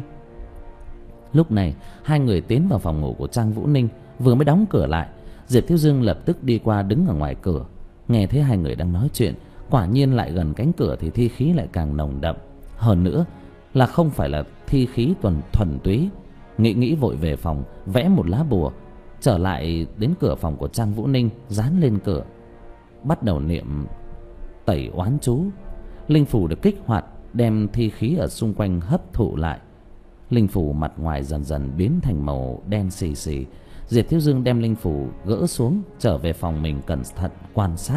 Lúc này hai người tiến vào phòng ngủ của Trang Vũ Ninh, vừa mới đóng cửa lại, Diệp Thiếu Dương lập tức đi qua đứng ở ngoài cửa, nghe thấy hai người đang nói chuyện. Quả nhiên lại gần cánh cửa thì thi khí lại càng nồng đậm hơn nữa, là không phải là thi khí thuần thuần túy. Nghĩ nghĩ vội về phòng, vẽ một lá bùa, trở lại đến cửa phòng của Trang Vũ Ninh, dán lên cửa, bắt đầu niệm tẩy oán chú. Linh phủ được kích hoạt, đem thi khí ở xung quanh hấp thụ lại. Linh phủ mặt ngoài dần dần biến thành màu đen xì xì. Diệp Thiếu Dương đem linh phủ gỡ xuống, trở về phòng mình cẩn thận quan sát.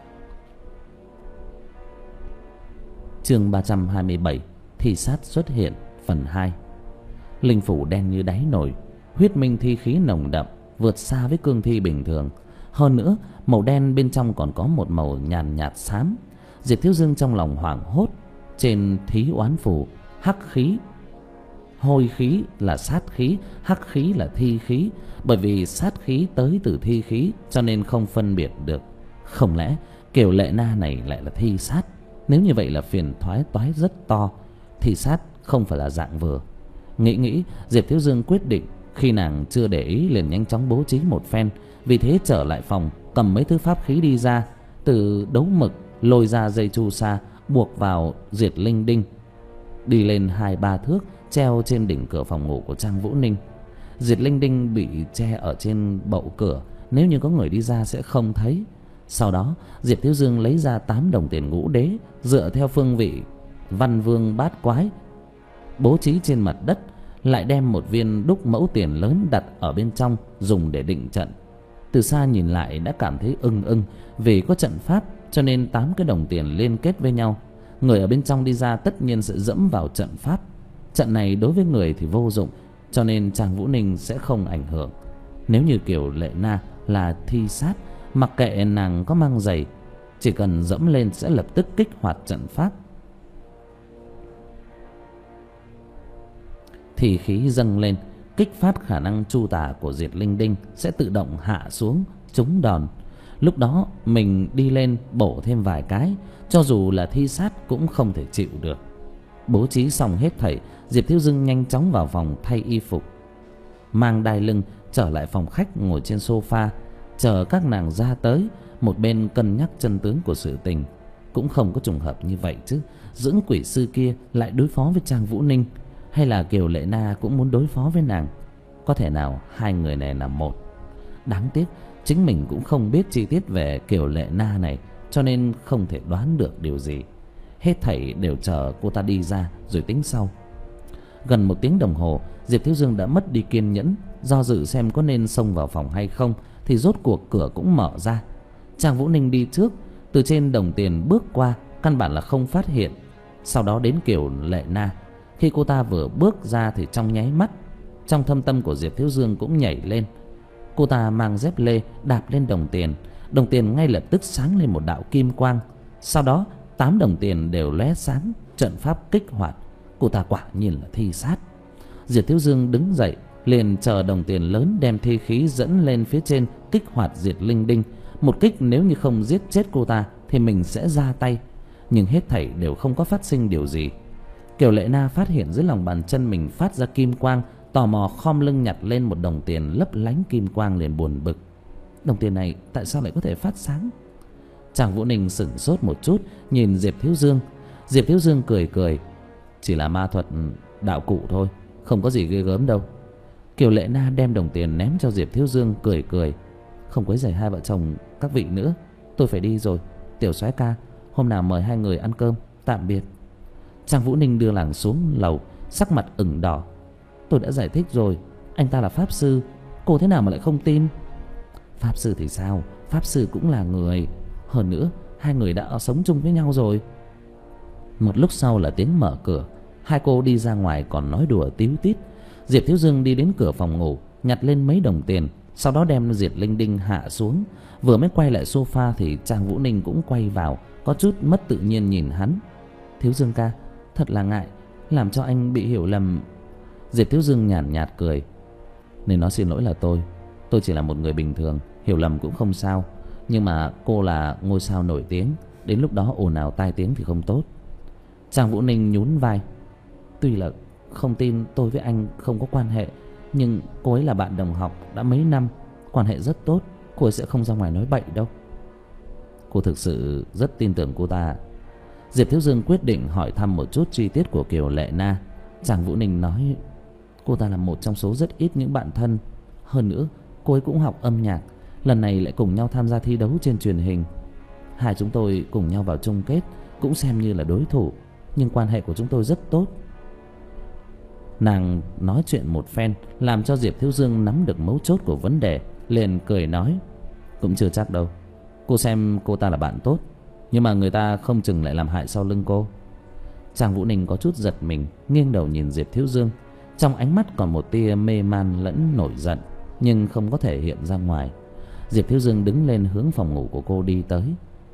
Chương ba trăm hai mươi bảy, thi sát xuất hiện, phần hai. Linh phủ đen như đáy nồi, huyết minh thi khí nồng đậm, vượt xa với cương thi bình thường. Hơn nữa màu đen bên trong còn có một màu nhàn nhạt xám. Diệp Thiếu Dương trong lòng hoảng hốt. Trên thí oán phù, hắc khí, hôi khí là sát khí, hắc khí là thi khí. Bởi vì sát khí tới từ thi khí cho nên không phân biệt được. Không lẽ Kiều Lệ Na này lại là thi sát? Nếu như vậy là phiền thoái toái rất to. Thi sát không phải là dạng vừa. Nghĩ nghĩ, Diệp Thiếu Dương quyết định khi nàng chưa để ý liền nhanh chóng bố trí một phen. Vì thế trở lại phòng, cầm mấy thứ pháp khí đi ra. Từ đấu mực lôi ra dây chu sa buộc vào diệt linh đinh, đi lên hai ba thước, treo trên đỉnh cửa phòng ngủ của Trang Vũ Ninh. Diệt linh đinh bị che ở trên bậu cửa, nếu như có người đi ra sẽ không thấy. Sau đó Diệp Thiếu Dương lấy ra tám đồng tiền ngũ đế, dựa theo phương vị văn vương bát quái bố trí trên mặt đất, lại đem một viên đúc mẫu tiền lớn đặt ở bên trong dùng để định trận. Từ xa nhìn lại đã cảm thấy ưng ưng, vì có trận pháp cho nên tám cái đồng tiền liên kết với nhau. Người ở bên trong đi ra tất nhiên sẽ dẫm vào trận pháp. Trận này đối với người thì vô dụng, cho nên Trang Vũ Ninh sẽ không ảnh hưởng. Nếu như Kiều Lệ Na là thi sát, mặc kệ nàng có mang giày, chỉ cần dẫm lên sẽ lập tức kích hoạt trận pháp. Thì khí dâng lên, kích phát khả năng chu tà của diệt linh đinh sẽ tự động hạ xuống trúng đòn. Lúc đó mình đi lên bổ thêm vài cái, cho dù là thi sát cũng không thể chịu được. Bố trí xong hết thảy, Diệp Thiếu Dương nhanh chóng vào phòng thay y phục, mang đai lưng trở lại phòng khách, ngồi trên sofa chờ các nàng ra tới. Một bên cân nhắc chân tướng của sự tình. Cũng không có trùng hợp như vậy chứ. Dưỡng quỷ sư kia lại đối phó với Trang Vũ Ninh, hay là Kiều Lệ Na cũng muốn đối phó với nàng? Có thể nào hai người này là một? Đáng tiếc chính mình cũng không biết chi tiết về Kiều Lệ Na này, cho nên không thể đoán được điều gì. Hết thảy đều chờ cô ta đi ra rồi tính sau. Gần một tiếng đồng hồ, Diệp Thiếu Dương đã mất đi kiên nhẫn, do dự xem có nên xông vào phòng hay không, thì rốt cuộc cửa cũng mở ra. Trang Vũ Ninh đi trước, từ trên đồng tiền bước qua, căn bản là không phát hiện. Sau đó đến Kiều Lệ Na. Khi cô ta vừa bước ra thì trong nháy mắt, trong thâm tâm của Diệp Thiếu Dương cũng nhảy lên. Cô ta mang dép lê đạp lên đồng tiền, đồng tiền ngay lập tức sáng lên một đạo kim quang. Sau đó tám đồng tiền đều lóe sáng, trận pháp kích hoạt. Cô ta quả nhiên là thi sát. Diệp Thiếu Dương đứng dậy, liền chờ đồng tiền lớn đem thi khí dẫn lên phía trên, kích hoạt diệt linh đinh. Một kích nếu như không giết chết cô ta thì mình sẽ ra tay. Nhưng hết thảy đều không có phát sinh điều gì. Kiều Lệ Na phát hiện dưới lòng bàn chân mình phát ra kim quang, tò mò khom lưng nhặt lên một đồng tiền lấp lánh kim quang, liền buồn bực. Đồng tiền này tại sao lại có thể phát sáng? Trang Vũ Ninh sửng sốt một chút, nhìn Diệp Thiếu Dương. Diệp Thiếu Dương cười cười, chỉ là ma thuật đạo cụ thôi, không có gì ghê gớm đâu. Kiều Lệ Na đem đồng tiền ném cho Diệp Thiếu Dương, cười cười, không quấy rầy hai vợ chồng các vị nữa, tôi phải đi rồi. Tiểu soái ca, hôm nào mời hai người ăn cơm, tạm biệt. Trang Vũ Ninh đưa nàng xuống lầu, sắc mặt ửng đỏ. Tôi đã giải thích rồi, anh ta là pháp sư, cô thế nào mà lại không tin? Pháp sư thì sao, pháp sư cũng là người. Hơn nữa hai người đã sống chung với nhau rồi. Một lúc sau là tiếng mở cửa. Hai cô đi ra ngoài còn nói đùa tíu tít. Diệp Thiếu Dương đi đến cửa phòng ngủ, nhặt lên mấy đồng tiền, sau đó đem diệt linh đinh hạ xuống. Vừa mới quay lại sofa thì Trang Vũ Ninh cũng quay vào, có chút mất tự nhiên nhìn hắn. Thiếu Dương ca, thật là ngại, làm cho anh bị hiểu lầm. Diệp Thiếu Dương nhàn nhạt, nhạt cười. Nên nói xin lỗi là tôi. Tôi chỉ là một người bình thường, hiểu lầm cũng không sao. Nhưng mà cô là ngôi sao nổi tiếng, đến lúc đó ồn ào tai tiếng thì không tốt. Trang Vũ Ninh nhún vai. Tuy là không tin tôi với anh không có quan hệ, nhưng cô ấy là bạn đồng học đã mấy năm, quan hệ rất tốt, cô ấy sẽ không ra ngoài nói bậy đâu. Cô thực sự rất tin tưởng cô ta. Diệp Thiếu Dương quyết định hỏi thăm một chút chi tiết của Kiều Lệ Na. Trang Vũ Ninh nói, cô ta là một trong số rất ít những bạn thân. Hơn nữa cô ấy cũng học âm nhạc, lần này lại cùng nhau tham gia thi đấu trên truyền hình. Hai chúng tôi cùng nhau vào chung kết, cũng xem như là đối thủ, nhưng quan hệ của chúng tôi rất tốt. Nàng nói chuyện một phen làm cho Diệp Thiếu Dương nắm được mấu chốt của vấn đề, liền cười nói, cũng chưa chắc đâu. Cô xem cô ta là bạn tốt, nhưng mà người ta không chừng lại làm hại sau lưng cô. Trang Vũ Ninh có chút giật mình, nghiêng đầu nhìn Diệp Thiếu Dương, trong ánh mắt còn một tia mê man lẫn nổi giận. nhưng không có thể hiện ra ngoài. Diệp Thiếu Dương đứng lên hướng phòng ngủ của cô đi tới.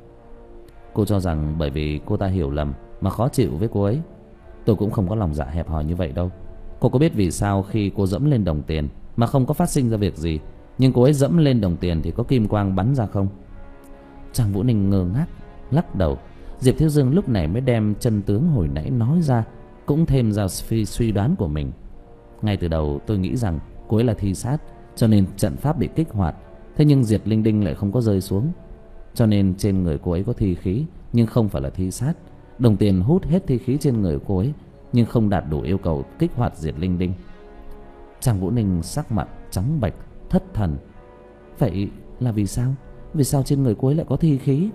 Cô cho rằng bởi vì cô ta hiểu lầm mà khó chịu với cô ấy. Tôi cũng không có lòng dạ hẹp hòi như vậy đâu. Cô có biết vì sao khi cô dẫm lên đồng tiền mà không có phát sinh ra việc gì, nhưng cô ấy dẫm lên đồng tiền thì có kim quang bắn ra không? Trang Vũ Ninh ngơ ngác lắc đầu. Diệp Thiếu Dương lúc này mới đem chân tướng hồi nãy nói ra, cũng thêm ra suy đoán của mình. Ngay từ đầu tôi nghĩ rằng cô ấy là thi sát, cho nên trận pháp bị kích hoạt. Thế nhưng diệt linh đinh lại không có rơi xuống, cho nên trên người cô ấy có thi khí, nhưng không phải là thi sát. Đồng tiền hút hết thi khí trên người cô ấy, nhưng không đạt đủ yêu cầu kích hoạt diệt linh đinh. Trang Vũ Ninh sắc mặt trắng bệch, thất thần. Vậy là vì sao? Vì sao trên người cô ấy lại có thi khí?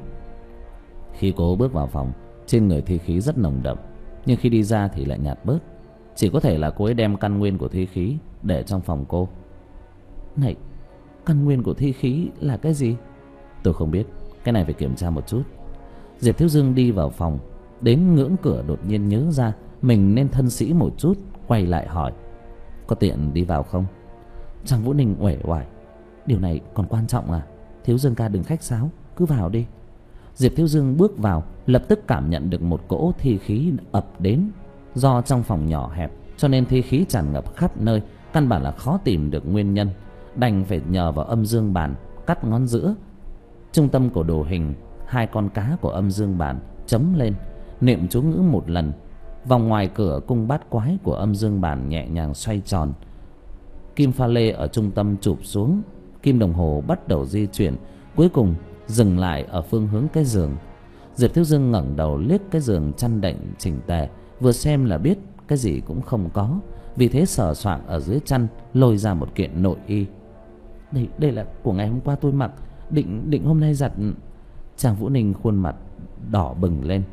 Khi cô bước vào phòng, trên người thi khí rất nồng đậm, nhưng khi đi ra thì lại nhạt bớt. Chỉ có thể là cô ấy đem căn nguyên của thi khí để trong phòng cô. Này, căn nguyên của thi khí là cái gì? Tôi không biết, cái này phải kiểm tra một chút. Diệp Thiếu Dương đi vào phòng, đến ngưỡng cửa đột nhiên nhớ ra mình nên thân sĩ một chút, quay lại hỏi: Có tiện đi vào không? Trang Vũ Ninh uể oải: Điều này còn quan trọng à? Thiếu Dương ca đừng khách sáo, cứ vào đi. Diệp Thiếu Dương bước vào, lập tức cảm nhận được một cỗ thi khí ập đến. Do trong phòng nhỏ hẹp cho nên thi khí tràn ngập khắp nơi, căn bản là khó tìm được nguyên nhân. Đành phải nhờ vào âm dương bàn cắt ngón giữa. Trung tâm của đồ hình hai con cá của âm dương bàn chấm lên, niệm chú ngữ một lần. Vòng ngoài cửa cung bát quái của âm dương bàn nhẹ nhàng xoay tròn. Kim pha lê ở trung tâm chụp xuống, kim đồng hồ bắt đầu di chuyển, cuối cùng dừng lại ở phương hướng cái giường. Diệp Thiếu Dương ngẩng đầu liếc cái giường chăn đệm chỉnh tề, vừa xem là biết cái gì cũng không có, vì thế sờ soạng ở dưới chăn lôi ra một kiện nội y. Đây, đây là của ngày hôm qua tôi mặc, định định hôm nay giặt. Trang Vũ Ninh khuôn mặt đỏ bừng lên.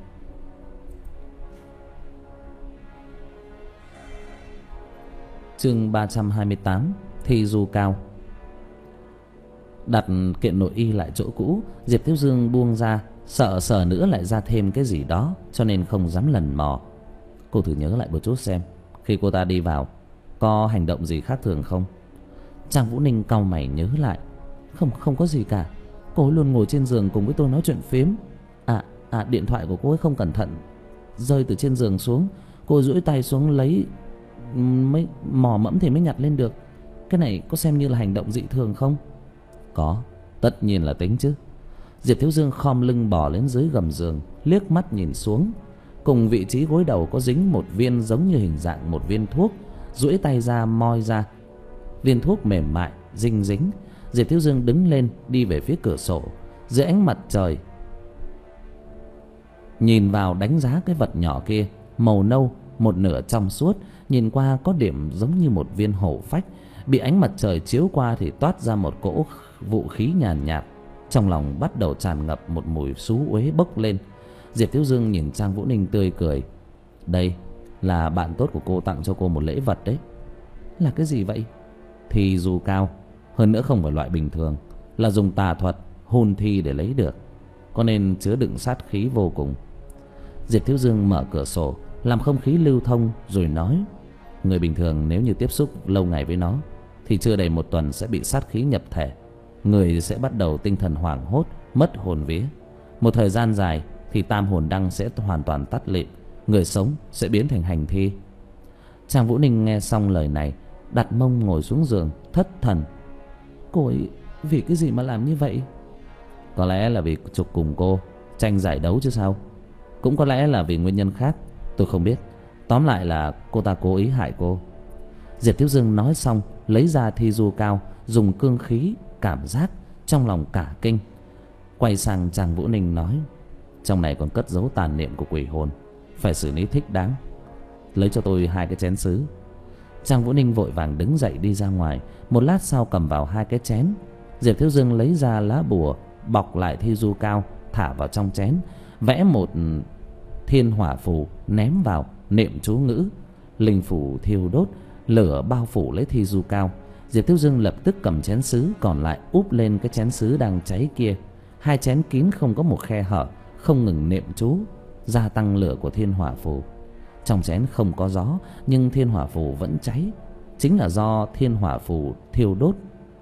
Chương ba trăm hai mươi tám, thi du cao. Đặt kiện nội y lại chỗ cũ, Diệp Thiếu Dương buông ra, sợ sờ nữa lại ra thêm cái gì đó, cho nên không dám lần mò. Cô thử nhớ lại một chút xem, khi cô ta đi vào có hành động gì khác thường không? Trang Vũ Ninh cau mày nhớ lại. Không, không có gì cả. Cô ấy luôn ngồi trên giường cùng với tôi nói chuyện phiếm. À, à điện thoại của cô ấy không cẩn thận rơi từ trên giường xuống. Cô ấy duỗi tay xuống lấy, mới mò mẫm thì mới nhặt lên được. Cái này có xem như là hành động dị thường không? Có, tất nhiên là tính chứ. Diệp Thiếu Dương khom lưng bò lên dưới gầm giường, liếc mắt nhìn xuống. Cùng vị trí gối đầu có dính một viên giống như hình dạng một viên thuốc. Duỗi tay ra moi ra, viên thuốc mềm mại dinh dính. Diệp Thiếu Dương đứng lên đi về phía cửa sổ. Dưới ánh mặt trời nhìn vào đánh giá cái vật nhỏ kia, màu nâu, một nửa trong suốt, nhìn qua có điểm giống như một viên hổ phách. Bị ánh mặt trời chiếu qua thì toát ra một cỗ vũ khí nhàn nhạt, nhạt. Trong lòng bắt đầu tràn ngập một mùi xú uế bốc lên. Diệp Thiếu Dương nhìn Trang Vũ Ninh tươi cười. Đây là bạn tốt của cô tặng cho cô một lễ vật đấy. Là cái gì vậy? Thi du cao. Hơn nữa không phải loại bình thường, là dùng tà thuật hôn thi để lấy được, có nên chứa đựng sát khí vô cùng. Diệp Thiếu Dương mở cửa sổ làm không khí lưu thông rồi nói: Người bình thường nếu như tiếp xúc lâu ngày với nó thì chưa đầy một tuần sẽ bị sát khí nhập thể. Người sẽ bắt đầu tinh thần hoảng hốt, mất hồn vía. Một thời gian dài thì tam hồn đăng sẽ hoàn toàn tắt lịm, người sống sẽ biến thành hành thi. Trang Vũ Ninh nghe xong lời này, đặt mông ngồi xuống giường thất thần. Cô ấy vì cái gì mà làm như vậy? Có lẽ là vì chụp cùng cô tranh giải đấu chứ sao. Cũng có lẽ là vì nguyên nhân khác, tôi không biết. Tóm lại là cô ta cố ý hại cô. Diệp Thiếu Dương nói xong, lấy ra thi du cao, dùng cương khí cảm giác, trong lòng cả kinh. Quay sang Trang Vũ Ninh nói: Trong này còn cất giấu tàn niệm của quỷ hồn, phải xử lý thích đáng. Lấy cho tôi hai cái chén sứ. Trang Vũ Ninh vội vàng đứng dậy đi ra ngoài. Một lát sau cầm vào hai cái chén. Diệp Thiếu Dương lấy ra lá bùa, bọc lại thi du cao, thả vào trong chén, vẽ một thiên hỏa phù ném vào, niệm chú ngữ. Linh phù thiêu đốt, lửa bao phủ lấy thi du cao. Diệp Thiếu Dương lập tức cầm chén sứ còn lại úp lên cái chén sứ đang cháy kia. Hai chén kín không có một khe hở, không ngừng niệm chú, gia tăng lửa của thiên hỏa phù. Trong chén không có gió, nhưng thiên hỏa phù vẫn cháy. Chính là do thiên hỏa phù thiêu đốt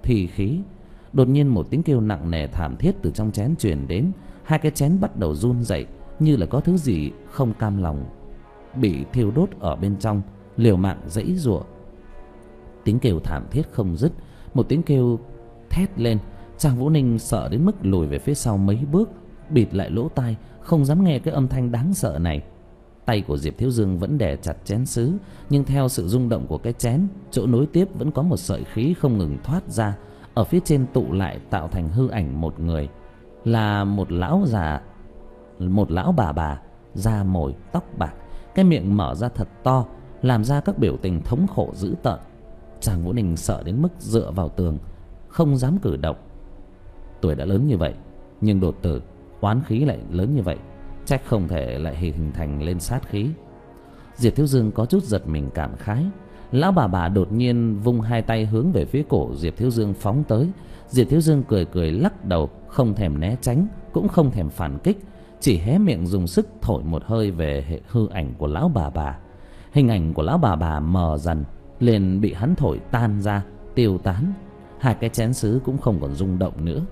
thi khí. Đột nhiên một tiếng kêu nặng nề thảm thiết từ trong chén truyền đến. Hai cái chén bắt đầu run rẩy, như là có thứ gì không cam lòng bị thiêu đốt ở bên trong, liều mạng giãy giụa. Tiếng kêu thảm thiết không dứt, một tiếng kêu thét lên. Trang Vũ Ninh sợ đến mức lùi về phía sau mấy bước, bịt lại lỗ tai, không dám nghe cái âm thanh đáng sợ này. Tay của Diệp Thiếu Dương vẫn đè chặt chén sứ, nhưng theo sự rung động của cái chén, chỗ nối tiếp vẫn có một sợi khí không ngừng thoát ra. Ở phía trên tụ lại tạo thành hư ảnh một người, là một lão già, một lão bà bà, da mồi tóc bạc, cái miệng mở ra thật to, làm ra các biểu tình thống khổ dữ tợn. Trang Vũ Ninh sợ đến mức dựa vào tường, không dám cử động. Tuổi đã lớn như vậy, nhưng đột tử oán khí lại lớn như vậy, trách không thể lại hình thành lên sát khí. Diệp Thiếu Dương có chút giật mình cảm khái. Lão bà bà đột nhiên vung hai tay hướng về phía cổ Diệp Thiếu Dương phóng tới. Diệp Thiếu Dương cười cười lắc đầu, không thèm né tránh, cũng không thèm phản kích, chỉ hé miệng dùng sức thổi một hơi về hệ hư ảnh của lão bà bà. Hình ảnh của lão bà bà mờ dần, liền bị hắn thổi tan ra, tiêu tán. Hai cái chén sứ cũng không còn rung động nữa.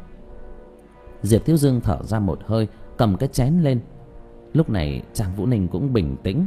Diệp Thiếu Dương thở ra một hơi, cầm cái chén lên. Lúc này Trang Vũ Ninh cũng bình tĩnh,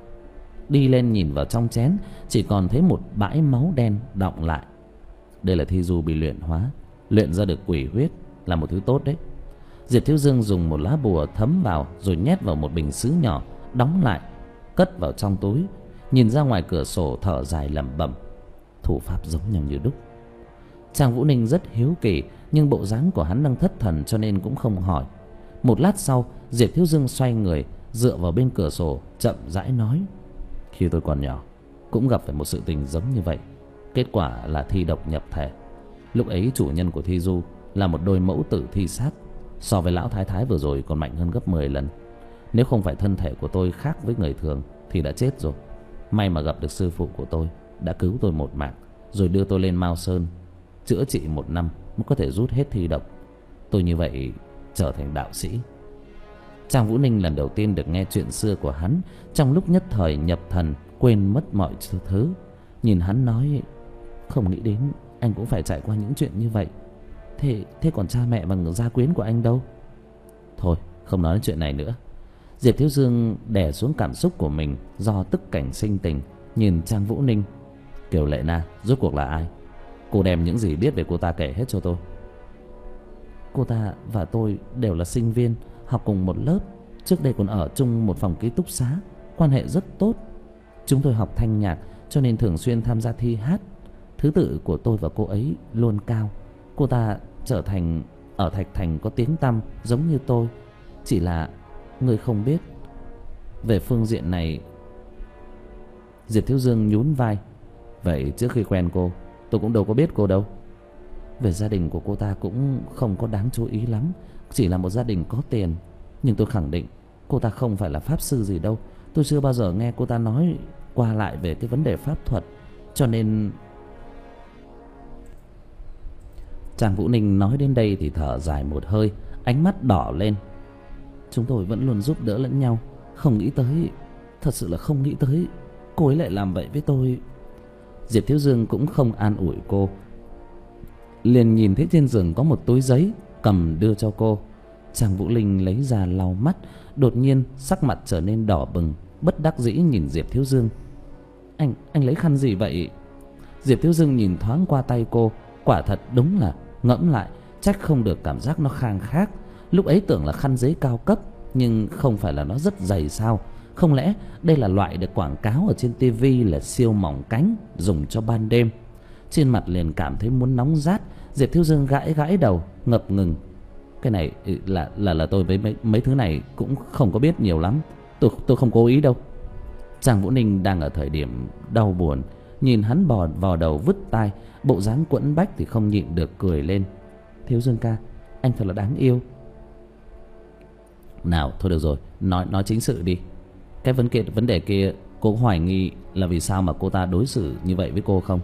đi lên nhìn vào trong chén, chỉ còn thấy một bãi máu đen đọng lại. Đây là thi du bị luyện hóa, luyện ra được quỷ huyết, là một thứ tốt đấy. Diệp Thiếu Dương dùng một lá bùa thấm vào, rồi nhét vào một bình sứ nhỏ, đóng lại, cất vào trong túi. Nhìn ra ngoài cửa sổ thở dài lẩm bẩm, thủ pháp giống nhau như đúc. Trang Vũ Ninh rất hiếu kỳ, nhưng bộ dáng của hắn đang thất thần cho nên cũng không hỏi. Một lát sau, Diệp Thiếu Dương xoay người, dựa vào bên cửa sổ, chậm rãi nói: Khi tôi còn nhỏ, cũng gặp phải một sự tình giống như vậy. Kết quả là thi độc nhập thể. Lúc ấy chủ nhân của thi du là một đôi mẫu tử thi sát, so với lão thái thái vừa rồi còn mạnh hơn gấp mười lần. Nếu không phải thân thể của tôi khác với người thường thì đã chết rồi. May mà gặp được sư phụ của tôi, đã cứu tôi một mạng, rồi đưa tôi lên Mao Sơn chữa trị một năm mới có thể rút hết thi độc. Tôi như vậy trở thành đạo sĩ. Trang Vũ Ninh lần đầu tiên được nghe chuyện xưa của hắn, trong lúc nhất thời nhập thần, quên mất mọi thứ. Nhìn hắn nói: Không nghĩ đến anh cũng phải trải qua những chuyện như vậy. Thế thế còn cha mẹ và gia quyến của anh đâu? Thôi không nói đến chuyện này nữa. Diệp Thiếu Dương đè xuống cảm xúc của mình do tức cảnh sinh tình, nhìn Trang Vũ Ninh: Kiều Lệ Na rốt cuộc là ai? Cô đem những gì biết về cô ta kể hết cho tôi. Cô ta và tôi đều là sinh viên, học cùng một lớp, trước đây còn ở chung một phòng ký túc xá, quan hệ rất tốt. Chúng tôi học thanh nhạc cho nên thường xuyên tham gia thi hát. Thứ tự của tôi và cô ấy luôn cao. Cô ta trở thành ở Thạch Thành có tiếng tăm giống như tôi, chỉ là người không biết. Về phương diện này, Diệp Thiếu Dương nhún vai: Vậy trước khi quen cô, tôi cũng đâu có biết cô đâu. Về gia đình của cô ta cũng không có đáng chú ý lắm, chỉ là một gia đình có tiền. Nhưng tôi khẳng định cô ta không phải là pháp sư gì đâu. Tôi chưa bao giờ nghe cô ta nói qua lại về cái vấn đề pháp thuật. Cho nên... Trang Vũ Ninh nói đến đây thì thở dài một hơi, ánh mắt đỏ lên. Chúng tôi vẫn luôn giúp đỡ lẫn nhau. Không nghĩ tới, thật sự là không nghĩ tới cô ấy lại làm vậy với tôi. Diệp Thiếu Dương cũng không an ủi cô, liền nhìn thấy trên giường có một túi giấy, cầm đưa cho cô. Trang Vũ Linh lấy ra lau mắt, đột nhiên sắc mặt trở nên đỏ bừng, bất đắc dĩ nhìn Diệp Thiếu Dương. Anh, anh lấy khăn gì vậy? Diệp Thiếu Dương nhìn thoáng qua tay cô, quả thật đúng là ngẫm lại, trách không được cảm giác nó khang khác. Lúc ấy tưởng là khăn giấy cao cấp, nhưng không phải là nó rất dày sao? Không lẽ đây là loại được quảng cáo ở trên tivi là siêu mỏng cánh, dùng cho ban đêm? Trên mặt liền cảm thấy muốn nóng rát. Diệp Thiếu Dương gãi gãi đầu, ngập ngừng. Cái này là là là tôi với mấy, mấy thứ này cũng không có biết nhiều lắm. Tôi tôi không cố ý đâu. Trang Vũ Ninh đang ở thời điểm đau buồn, nhìn hắn bò vào đầu vứt tai, bộ dáng quẫn bách thì không nhịn được cười lên. Thiếu Dương ca, anh thật là đáng yêu. Nào thôi được rồi, nói nói chính sự đi. Cái vấn kiện vấn đề kia, cô có hoài nghi là vì sao mà cô ta đối xử như vậy với cô không?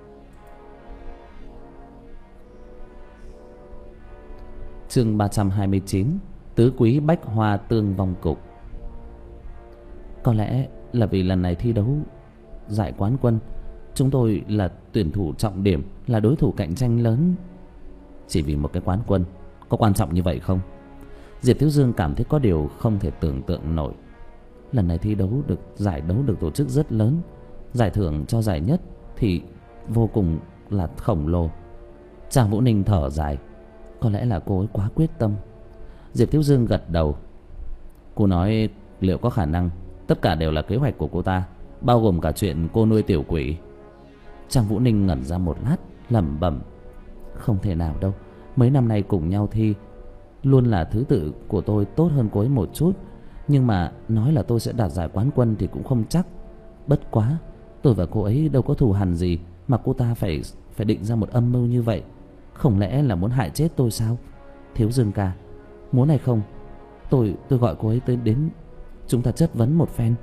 Chương ba trăm hai mươi chín, Tứ Quý Bách Hoa Tương Vong Cục. Có lẽ là vì lần này thi đấu giải quán quân, Chúng tôi là tuyển thủ trọng điểm, là đối thủ cạnh tranh lớn. Chỉ vì một cái quán quân có quan trọng như vậy không? Diệp Thiếu Dương cảm thấy có điều không thể tưởng tượng nổi. Lần này thi đấu được, giải đấu được tổ chức rất lớn, giải thưởng cho giải nhất thì vô cùng là khổng lồ. Trang Vũ Ninh thở dài. Có lẽ là cô ấy quá quyết tâm. Diệp Thiếu Dương gật đầu. Cô nói liệu có khả năng tất cả đều là kế hoạch của cô ta, bao gồm cả chuyện cô nuôi tiểu quỷ? Trang Vũ Ninh ngẩn ra một lát, lẩm bẩm. Không thể nào đâu. Mấy năm nay cùng nhau thi, luôn là thứ tự của tôi tốt hơn cô ấy một chút. Nhưng mà nói là tôi sẽ đạt giải quán quân thì cũng không chắc. Bất quá, tôi và cô ấy đâu có thù hằn gì mà cô ta phải phải định ra một âm mưu như vậy. Không lẽ là muốn hại chết tôi sao? Thiếu Dương ca, muốn hay không, tôi tôi gọi cô ấy tới đến, chúng ta chất vấn một phen.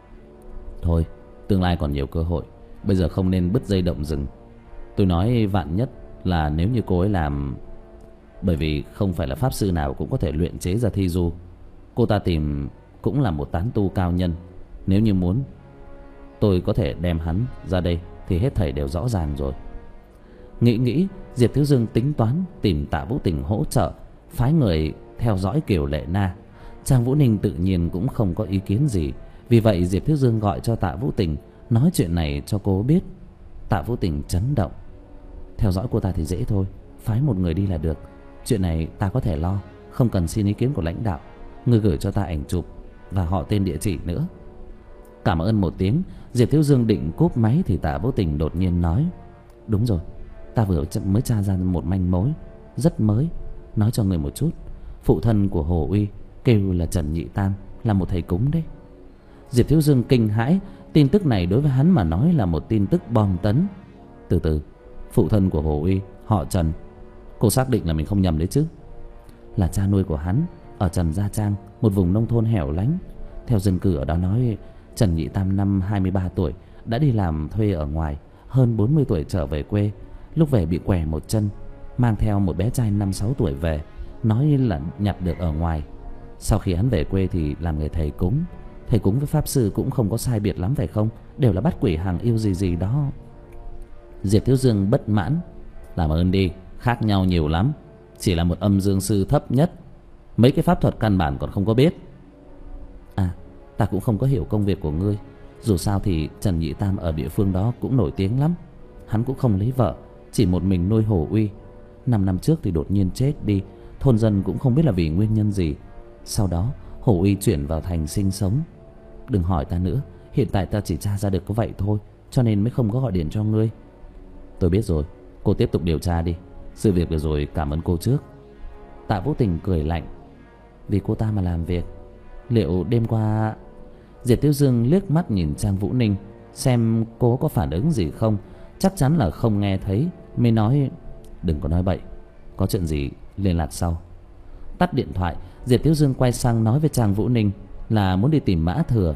Thôi, tương lai còn nhiều cơ hội, bây giờ không nên bứt dây động rừng. Tôi nói vạn nhất là nếu như cô ấy làm, bởi vì không phải là pháp sư nào cũng có thể luyện chế ra thi du. Cô ta tìm cũng là một tán tu cao nhân. Nếu như muốn, tôi có thể đem hắn ra đây thì hết thảy đều rõ ràng rồi. Nghĩ nghĩ, Diệp Thiếu Dương tính toán tìm Tạ Vũ Tình hỗ trợ, phái người theo dõi Kiều Lệ Na. Trang Vũ Ninh tự nhiên cũng không có ý kiến gì. Vì vậy Diệp Thiếu Dương gọi cho Tạ Vũ Tình, nói chuyện này cho cô biết. Tạ Vũ Tình chấn động. Theo dõi cô ta thì dễ thôi, phái một người đi là được. Chuyện này ta có thể lo, không cần xin ý kiến của lãnh đạo. Ngươi gửi cho ta ảnh chụp và họ tên địa chỉ nữa. Cảm ơn một tiếng, Diệp Thiếu Dương định cúp máy thì Tạ Vũ Tình đột nhiên nói. Đúng rồi, ta vừa mới tra ra một manh mối rất mới, nói cho người một chút. Phụ thân của Hồ Uy kêu là Trần Nhị Tam, là một thầy cúng đấy. Diệp Thiếu Dương kinh hãi. Tin tức này đối với hắn mà nói là một tin tức bom tấn. Từ từ, phụ thân của Hồ Uy họ Trần. Cô xác định là mình không nhầm đấy chứ? Là cha nuôi của hắn ở Trần Gia Trang, một vùng nông thôn hẻo lánh. Theo dân cư ở đó nói, Trần Nhị Tam năm hai mươi ba tuổi đã đi làm thuê ở ngoài, hơn bốn mươi tuổi trở về quê. Lúc về bị quẻ một chân, mang theo một bé trai năm sáu tuổi về, nói là nhặt được ở ngoài. Sau khi hắn về quê thì làm nghề thầy cúng. Thầy cúng với pháp sư cũng không có sai biệt lắm phải không? Đều là bắt quỷ hàng yêu gì gì đó. Diệp Thiếu Dương bất mãn. Làm ơn đi, khác nhau nhiều lắm. Chỉ là một âm dương sư thấp nhất, mấy cái pháp thuật căn bản còn không có biết. À, ta cũng không có hiểu công việc của ngươi. Dù sao thì Trần Nhị Tam ở địa phương đó cũng nổi tiếng lắm. Hắn cũng không lấy vợ, chỉ một mình nuôi Hồ Uy. Năm năm trước thì đột nhiên chết đi, thôn dân cũng không biết là vì nguyên nhân gì. Sau đó Hồ Uy chuyển vào thành sinh sống. Đừng hỏi ta nữa, hiện tại ta chỉ tra ra được có vậy thôi, cho nên mới không có gọi điện cho ngươi. Tôi biết rồi, cô tiếp tục điều tra đi. Sự việc vừa rồi cảm ơn cô trước. Tạ Vũ Tình cười lạnh. Vì cô ta mà làm việc. Liệu đêm qua... Diệp Tiêu Dương liếc mắt nhìn Trang Vũ Ninh, xem cô có phản ứng gì không. Chắc chắn là không nghe thấy, mới nói. Đừng có nói bậy, có chuyện gì liên lạc sau. Tắt điện thoại, Diệp Tiêu Dương quay sang nói với Trang Vũ Ninh là muốn đi tìm Mã Thừa.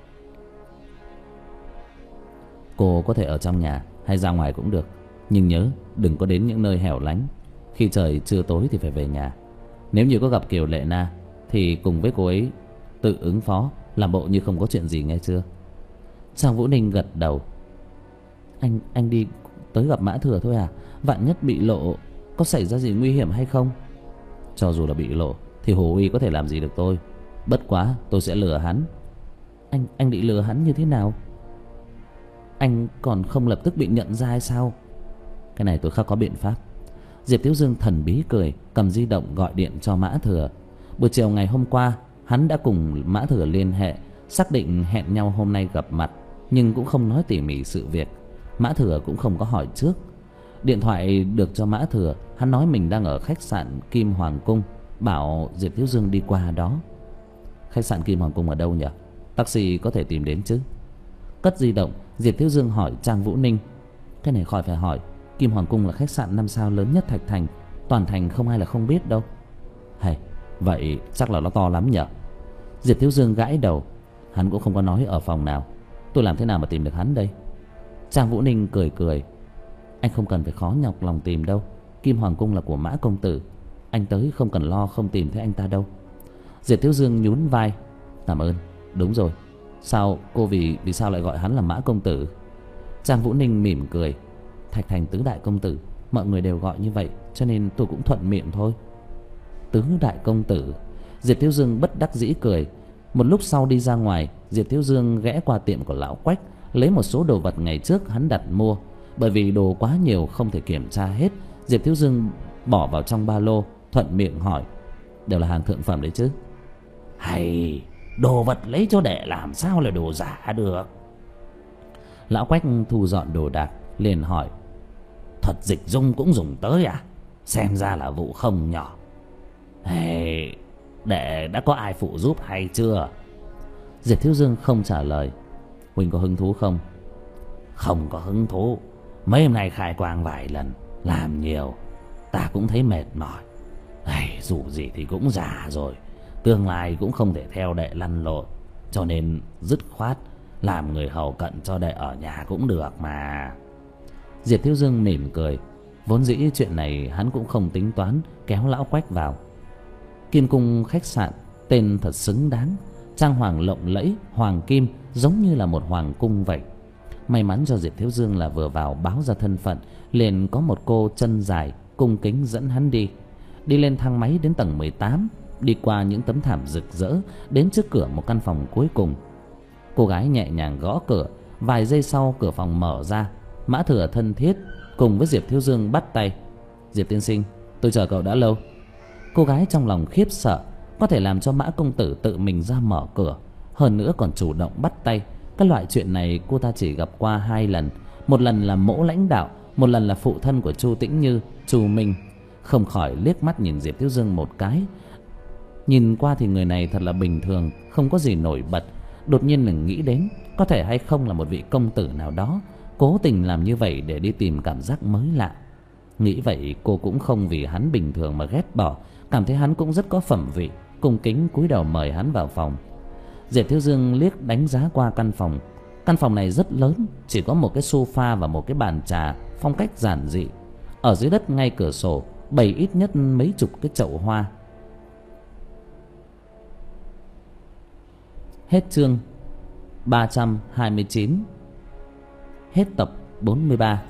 Cô có thể ở trong nhà hay ra ngoài cũng được, nhưng nhớ đừng có đến những nơi hẻo lánh. Khi trời chưa tối thì phải về nhà. Nếu như có gặp Kiều Lệ Na thì cùng với cô ấy tự ứng phó, làm bộ như không có chuyện gì, nghe chưa? Trang Vũ Ninh gật đầu. Anh anh đi tới gặp Mã Thừa thôi à? Vạn nhất bị lộ, có xảy ra gì nguy hiểm hay không? Cho dù là bị lộ thì Hồ Uy có thể làm gì được tôi. Bất quá tôi sẽ lừa hắn. Anh anh định lừa hắn như thế nào? Anh còn không lập tức bị nhận ra hay sao? Cái này tôi khắc có biện pháp. Diệp Tiểu Dương thần bí cười, cầm di động gọi điện cho Mã Thừa. Buổi chiều ngày hôm qua, hắn đã cùng Mã Thừa liên hệ, xác định hẹn nhau hôm nay gặp mặt, nhưng cũng không nói tỉ mỉ sự việc. Mã Thừa cũng không có hỏi trước. Điện thoại được cho Mã Thừa, hắn nói mình đang ở khách sạn Kim Hoàng Cung, bảo Diệp Tiểu Dương đi qua đó. Khách sạn Kim Hoàng Cung ở đâu nhỉ? Taxi có thể tìm đến chứ? Cất di động, Diệp Tiểu Dương hỏi Trang Vũ Ninh. Cái này khỏi phải hỏi, Kim Hoàng Cung là khách sạn năm sao lớn nhất Thạch Thành, toàn thành không ai là không biết đâu. Hay, vậy chắc là nó to lắm nhỉ? Diệp Tiểu Dương gãi đầu. Hắn cũng không có nói ở phòng nào, tôi làm thế nào mà tìm được hắn đây? Trang Vũ Ninh cười cười. Anh không cần phải khó nhọc lòng tìm đâu. Kim Hoàng Cung là của Mã công tử, anh tới không cần lo không tìm thấy anh ta đâu. Diệp Tiểu Dương nhún vai. Cảm ơn. Đúng rồi, sao cô vì vì sao lại gọi hắn là Mã công tử? Trang Vũ Ninh mỉm cười. Thạch Thành tứ đại công tử, mọi người đều gọi như vậy, cho nên tôi cũng thuận miệng thôi. Tứ đại công tử? Diệp Thiếu Dương bất đắc dĩ cười. Một lúc sau đi ra ngoài, Diệp Thiếu Dương ghé qua tiệm của lão Quách, lấy một số đồ vật ngày trước hắn đặt mua. Bởi vì đồ quá nhiều không thể kiểm tra hết, Diệp Thiếu Dương bỏ vào trong ba lô, thuận miệng hỏi: đều là hàng thượng phẩm đấy chứ? Hay, đồ vật lấy cho đệ làm sao là đồ giả được? Lão Quách thu dọn đồ đạc liền hỏi: thuật dịch dung cũng dùng tới à? Xem ra là vụ không nhỏ. Hey, đệ đã có ai phụ giúp hay chưa? Diệp Thiếu Dương không trả lời. Huynh có hứng thú không? Không có hứng thú. Mấy hôm nay khai quang vài lần, làm nhiều ta cũng thấy mệt mỏi. Hey, dù gì thì cũng già rồi, tương lai cũng không thể theo đệ lăn lộn, cho nên dứt khoát làm người hầu cận cho đệ ở nhà cũng được mà. Diệp Thiếu Dương mỉm cười. Vốn dĩ chuyện này hắn cũng không tính toán kéo lão Quách vào. Kim Cung khách sạn tên thật xứng đáng, trang hoàng lộng lẫy, hoàng kim giống như là một hoàng cung vậy. May mắn cho Diệp Thiếu Dương là vừa vào báo ra thân phận, liền có một cô chân dài cung kính dẫn hắn đi. Đi lên thang máy đến tầng mười tám, đi qua những tấm thảm rực rỡ, đến trước cửa một căn phòng cuối cùng. Cô gái nhẹ nhàng gõ cửa, vài giây sau cửa phòng mở ra. Mã Thừa thân thiết cùng với Diệp Thiếu Dương bắt tay. Diệp tiên sinh, tôi chờ cậu đã lâu. Cô gái trong lòng khiếp sợ, có thể làm cho Mã công tử tự mình ra mở cửa, hơn nữa còn chủ động bắt tay. Cái loại chuyện này cô ta chỉ gặp qua hai lần, một lần là mỗ lãnh đạo, một lần là phụ thân của Chu Tĩnh Như, Chu Minh. Không khỏi liếc mắt nhìn Diệp Thiếu Dương một cái. Nhìn qua thì người này thật là bình thường, không có gì nổi bật. Đột nhiên mình nghĩ đến, có thể hay không là một vị công tử nào đó cố tình làm như vậy để đi tìm cảm giác mới lạ. Nghĩ vậy cô cũng không vì hắn bình thường mà ghét bỏ, cảm thấy hắn cũng rất có phẩm vị, cung kính cúi đầu mời hắn vào phòng. Diệp Thiếu Dương liếc đánh giá qua căn phòng. Căn phòng này rất lớn, chỉ có một cái sofa và một cái bàn trà phong cách giản dị. Ở dưới đất ngay cửa sổ bày ít nhất mấy chục cái chậu hoa. Hết chương ba trăm hai mươi chín. Hết tập bốn mươi ba.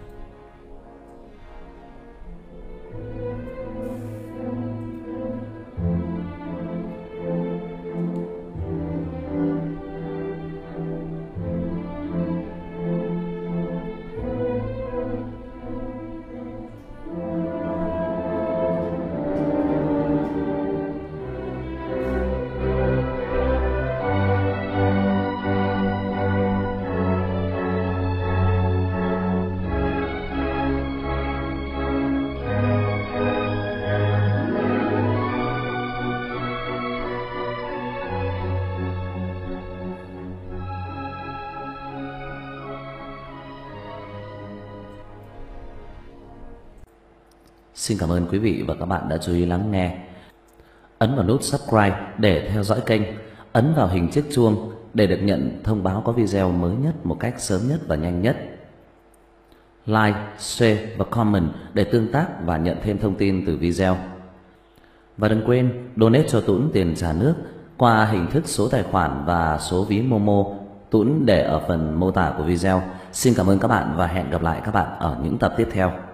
Xin cảm ơn quý vị và các bạn đã chú ý lắng nghe. Ấn vào nút subscribe để theo dõi kênh, ấn vào hình chiếc chuông để được nhận thông báo có video mới nhất một cách sớm nhất và nhanh nhất. Like, share và comment để tương tác và nhận thêm thông tin từ video. Và đừng quên donate cho Tuấn tiền trà nước qua hình thức số tài khoản và số ví Momo, Tuấn để ở phần mô tả của video. Xin cảm ơn các bạn và hẹn gặp lại các bạn ở những tập tiếp theo.